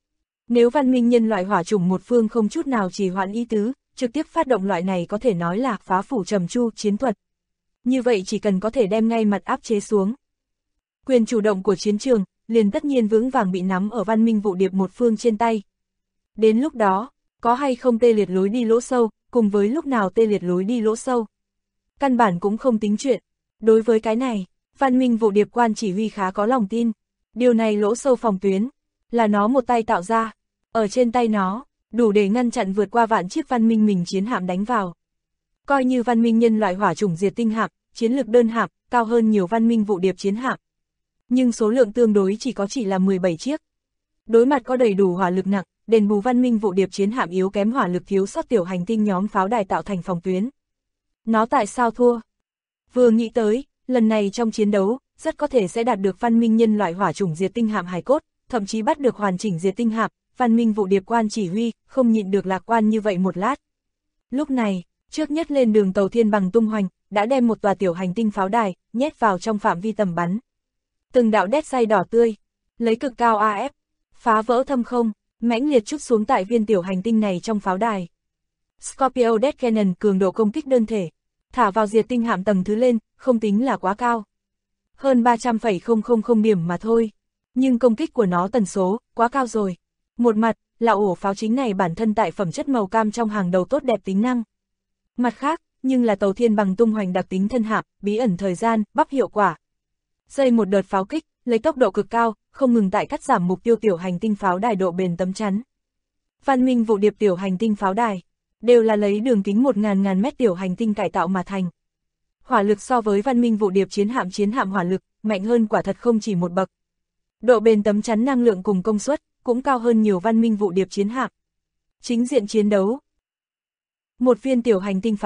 Nếu văn minh nhân loại hỏa chủng một phương không chút nào trì hoãn ý tứ, trực tiếp phát động loại này có thể nói là phá phủ trầm chu chiến thuật. Như vậy chỉ cần có thể đem ngay mặt áp chế xuống. Quyền chủ động của chiến trường, liền tất nhiên vững vàng bị nắm ở văn minh vụ điệp một phương trên tay. Đến lúc đó, có hay không tê liệt lối đi lỗ sâu, cùng với lúc nào tê liệt lối đi lỗ sâu. Căn bản cũng không tính chuyện. Đối với cái này, văn minh vụ điệp quan chỉ huy khá có lòng tin. Điều này lỗ sâu phòng tuyến, là nó một tay tạo ra. Ở trên tay nó, đủ để ngăn chặn vượt qua vạn chiếc văn minh mình chiến hạm đánh vào. Coi như văn minh nhân loại hỏa chủng diệt tinh hạm, chiến lực đơn hạm, cao hơn nhiều văn minh vụ điệp chiến hạm. Nhưng số lượng tương đối chỉ là 17 chiếc. Đối mặt có đầy đủ hỏa lực nặng, đền bù văn minh vụ điệp chiến hạm yếu kém hỏa lực thiếu sót tiểu hành tinh nhóm pháo đài tạo thành phòng tuyến. Nó tại sao thua? Vừa nghĩ tới, lần này trong chiến đấu, rất có thể sẽ đạt được văn minh nhân loại hỏa chủng diệt tinh hạm hài cốt, thậm chí bắt được hoàn chỉnh diệt tinh hạm, văn minh vụ điệp quan chỉ huy, không nhịn được lạc quan như vậy một lát. Lúc này, trước nhất lên đường tàu thiên bằng tung hoành, đã đem một tòa tiểu hành tinh pháo đài, nhét vào trong phạm vi tầm bắn. Từng đạo đét say đỏ tươi, lấy cực cao AF, phá vỡ thâm không, mãnh liệt trút xuống tại viên tiểu hành tinh này trong pháo đài. Scorpio Death Cannon cường độ công kích đơn thể, thả vào diệt tinh hạm tầng thứ lên, không tính là quá cao. Hơn 300,000 điểm mà thôi, nhưng công kích của nó tần số, quá cao rồi. Một mặt, là ổ pháo chính này bản thân tại phẩm chất màu cam trong hàng đầu tốt đẹp tính năng. Mặt khác, nhưng là tàu thiên bằng tung hoành đặc tính thân hạm, bí ẩn thời gian, bắp hiệu quả. Dây một đợt pháo kích, lấy tốc độ cực cao, không ngừng tại cắt giảm mục tiêu tiểu hành tinh pháo đài độ bền tấm chắn. Văn minh vụ điệp tiểu hành tinh pháo đài, đều là lấy đường kính 1000 mét tiểu hành tinh cải tạo mà thành. Hỏa lực so với văn minh vụ điệp chiến hạm hỏa lực, mạnh hơn quả thật không chỉ một bậc. Độ bền tấm chắn năng lượng cùng công suất, cũng cao hơn nhiều văn minh vụ điệp chiến hạm. Chính diện chiến đấu. Một viên tiểu hành tinh pháo đài,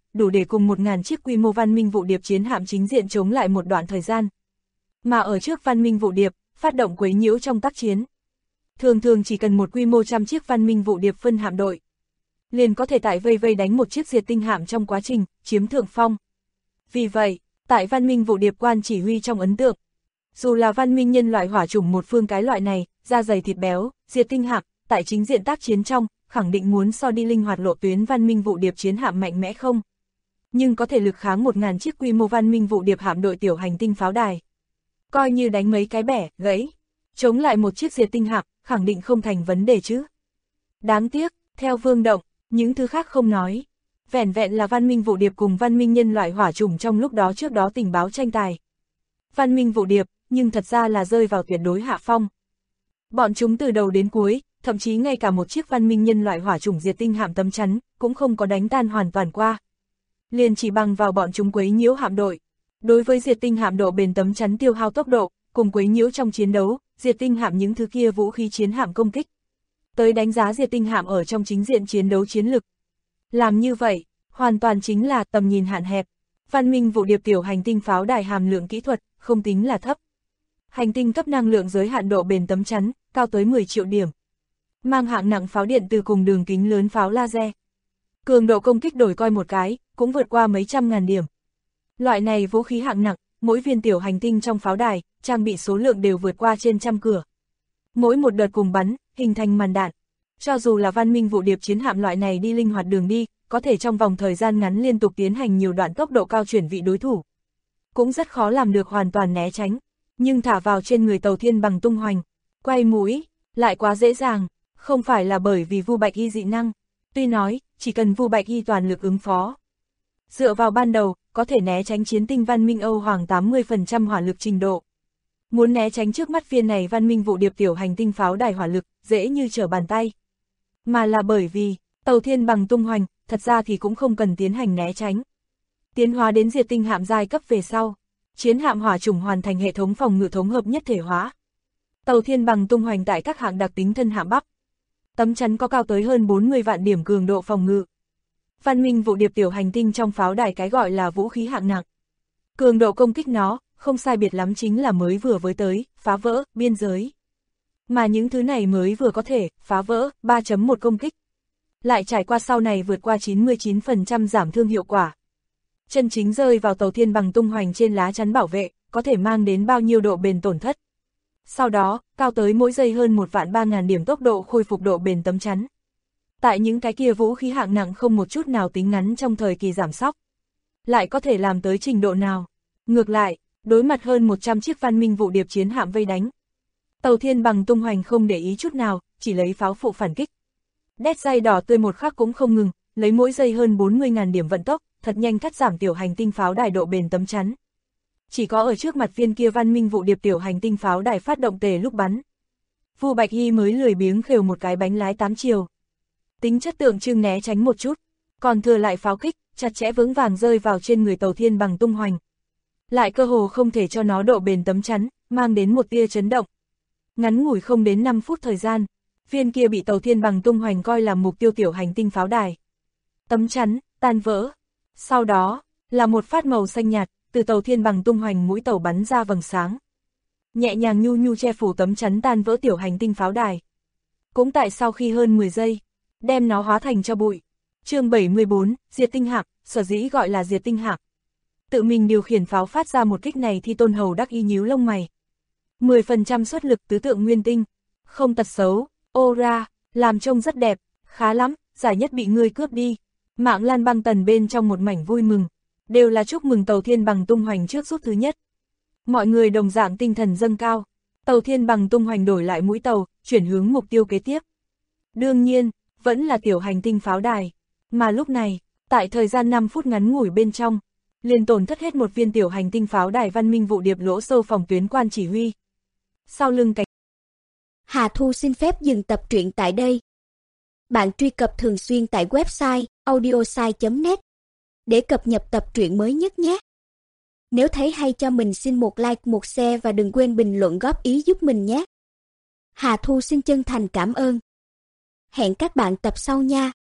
đủ để cùng 1000 chiếc quy mô văn minh vụ điệp chiến hạm chính diện chống lại một đoạn thời gian. Mà ở trước văn minh vụ điệp, phát động quấy nhiễu trong tác chiến. Thường thường chỉ cần một quy mô trăm chiếc văn minh vụ điệp phân hạm đội, liền có thể tại vây đánh một chiếc diệt tinh hạm trong quá trình chiếm thượng phong. Vì vậy, tại văn minh vụ điệp quan chỉ huy trong ấn tượng, dù là văn minh nhân loại hỏa chủng một phương cái loại này, da dày thịt béo, diệt tinh hạm, tại chính diện tác chiến trong, khẳng định muốn so đi linh hoạt lộ tuyến văn minh vụ điệp chiến hạm mạnh mẽ không. Nhưng có thể lực kháng 1000 chiếc quy mô văn minh vụ điệp hạm đội tiểu hành tinh pháo đài. Coi như đánh mấy cái bẻ, gãy, chống lại một chiếc diệt tinh hạm, khẳng định không thành vấn đề chứ. Đáng tiếc, theo Vương Động, những thứ khác không nói. Vẻn vẹn là văn minh vụ điệp cùng văn minh nhân loại hỏa chủng trong lúc đó trước đó tình báo tranh tài. Văn minh vụ điệp, nhưng thật ra là rơi vào tuyệt đối hạ phong. Bọn chúng từ đầu đến cuối, thậm chí ngay cả một chiếc văn minh nhân loại hỏa chủng diệt tinh hạm tấm chắn, cũng không có đánh tan hoàn toàn qua. Liền chỉ bằng vào bọn chúng quấy nhiễu hạm đội. Đối với diệt tinh hạm độ bền tấm chắn tiêu hao tốc độ, cùng quấy nhiễu trong chiến đấu, diệt tinh hạm những thứ kia vũ khí chiến hạm công kích. Tới đánh giá diệt tinh hạm ở trong chính diện chiến đấu chiến lực. Làm như vậy, hoàn toàn chính là tầm nhìn hạn hẹp. Văn minh vụ điệp tiểu hành tinh pháo đài hàm lượng kỹ thuật, không tính là thấp. Hành tinh cấp năng lượng giới hạn độ bền tấm chắn, cao tới 10 triệu điểm. Mang hạng nặng pháo điện từ cùng đường kính lớn pháo laser. Cường độ công kích đổi coi một cái, cũng vượt qua mấy trăm ngàn điểm. Loại này vũ khí hạng nặng, mỗi viên tiểu hành tinh trong pháo đài, trang bị số lượng đều vượt qua trên trăm cửa. Mỗi một đợt cùng bắn, hình thành màn đạn. Cho dù là văn minh vụ điệp chiến hạm loại này đi linh hoạt đường đi, có thể trong vòng thời gian ngắn liên tục tiến hành nhiều đoạn tốc độ cao chuyển vị đối thủ. Cũng rất khó làm được hoàn toàn né tránh, nhưng thả vào trên người tàu thiên bằng tung hoành, quay mũi, lại quá dễ dàng, không phải là bởi vì Vu Bạch Y dị năng. Tuy nói, chỉ cần Vu Bạch Y toàn lực ứng phó. Dựa vào ban đầu, có thể né tránh chiến tinh văn minh Âu Hoàng 80% hỏa lực trình độ. Muốn né tránh trước mắt viên này văn minh vụ điệp tiểu hành tinh pháo đài hỏa lực, dễ như trở bàn tay. Mà là bởi vì, tàu thiên bằng tung hoành, thật ra thì cũng không cần tiến hành né tránh. Tiến hóa đến diệt tinh hạm giai cấp về sau, chiến hạm hỏa chủng hoàn thành hệ thống phòng ngự thống hợp nhất thể hóa. Tàu thiên bằng tung hoành tại các hạng đặc tính thân hạm bắp. Tấm chắn có cao tới hơn 40 vạn điểm cường độ phòng ngự. Văn minh vụ điệp tiểu hành tinh trong pháo đài cái gọi là vũ khí hạng nặng. Cường độ công kích nó, không sai biệt lắm chính là mới vừa với tới, phá vỡ, biên giới. Mà những thứ này mới vừa có thể, phá vỡ, 3.1 công kích. Lại trải qua sau này vượt qua 99% giảm thương hiệu quả. Chân chính rơi vào tàu thiên bằng tung hoành trên lá chắn bảo vệ, có thể mang đến bao nhiêu độ bền tổn thất. Sau đó, cao tới mỗi giây hơn 1.300.000 điểm tốc độ khôi phục độ bền tấm chắn. Tại những cái kia vũ khí hạng nặng không một chút nào tính ngắn trong thời kỳ giảm sóc. Lại có thể làm tới trình độ nào? Ngược lại, đối mặt hơn 100 chiếc văn minh vụ điệp chiến hạm vây đánh. Tàu thiên bằng tung hoành không để ý chút nào, chỉ lấy pháo phụ phản kích. Đét dây đỏ tươi một khắc cũng không ngừng, lấy mỗi giây hơn 40.000 điểm vận tốc, thật nhanh cắt giảm tiểu hành tinh pháo đài độ bền tấm chắn. Chỉ có ở trước mặt viên kia văn minh vụ điệp tiểu hành tinh pháo đài phát động tề lúc bắn. Vu Bạch Y mới lười biếng khều một cái bánh lái 8 chiều. Tính chất tượng trưng né tránh một chút, còn thừa lại pháo kích, chặt chẽ vững vàng rơi vào trên người tàu thiên bằng tung hoành. Lại cơ hồ không thể cho nó độ bền tấm chắn, mang đến một tia chấn động. Ngắn ngủi không đến 5 phút thời gian, viên kia bị tàu thiên bằng tung hoành coi là mục tiêu tiểu hành tinh pháo đài. Tấm chắn, tan vỡ. Sau đó, là một phát màu xanh nhạt, từ tàu thiên bằng tung hoành mũi tàu bắn ra vầng sáng. Nhẹ nhàng nhu nhu che phủ tấm chắn tan vỡ tiểu hành tinh pháo đài. Cũng tại sau khi hơn 10 giây, đem nó hóa thành cho bụi. Chương 74, diệt tinh hạm, sở dĩ gọi là diệt tinh hạm. Tự mình điều khiển pháo phát ra một kích này thì Tôn Hầu đắc ý nhíu lông mày. 10% suất lực tứ tượng nguyên tinh, không tật xấu, ô ra, làm trông rất đẹp, khá lắm, giải nhất bị ngươi cướp đi. Mạng Lan Băng Tần bên trong một mảnh vui mừng, đều là chúc mừng tàu thiên bằng tung hoành trước rút thứ nhất. Mọi người đồng dạng tinh thần dâng cao, tàu thiên bằng tung hoành đổi lại mũi tàu, chuyển hướng mục tiêu kế tiếp. Đương nhiên, vẫn là tiểu hành tinh pháo đài, mà lúc này, tại thời gian 5 phút ngắn ngủi bên trong, liền tổn thất hết một viên tiểu hành tinh pháo đài văn minh vụ điệp lỗ sâu phòng tuyến quan chỉ huy. Sau lưng cánh Hà Thu xin phép dừng tập truyện tại đây. Bạn truy cập thường xuyên tại website audiosai.net để cập nhật tập truyện mới nhất nhé. Nếu thấy hay cho mình xin một like, một share và đừng quên bình luận góp ý giúp mình nhé. Hà Thu xin chân thành cảm ơn. Hẹn các bạn tập sau nha.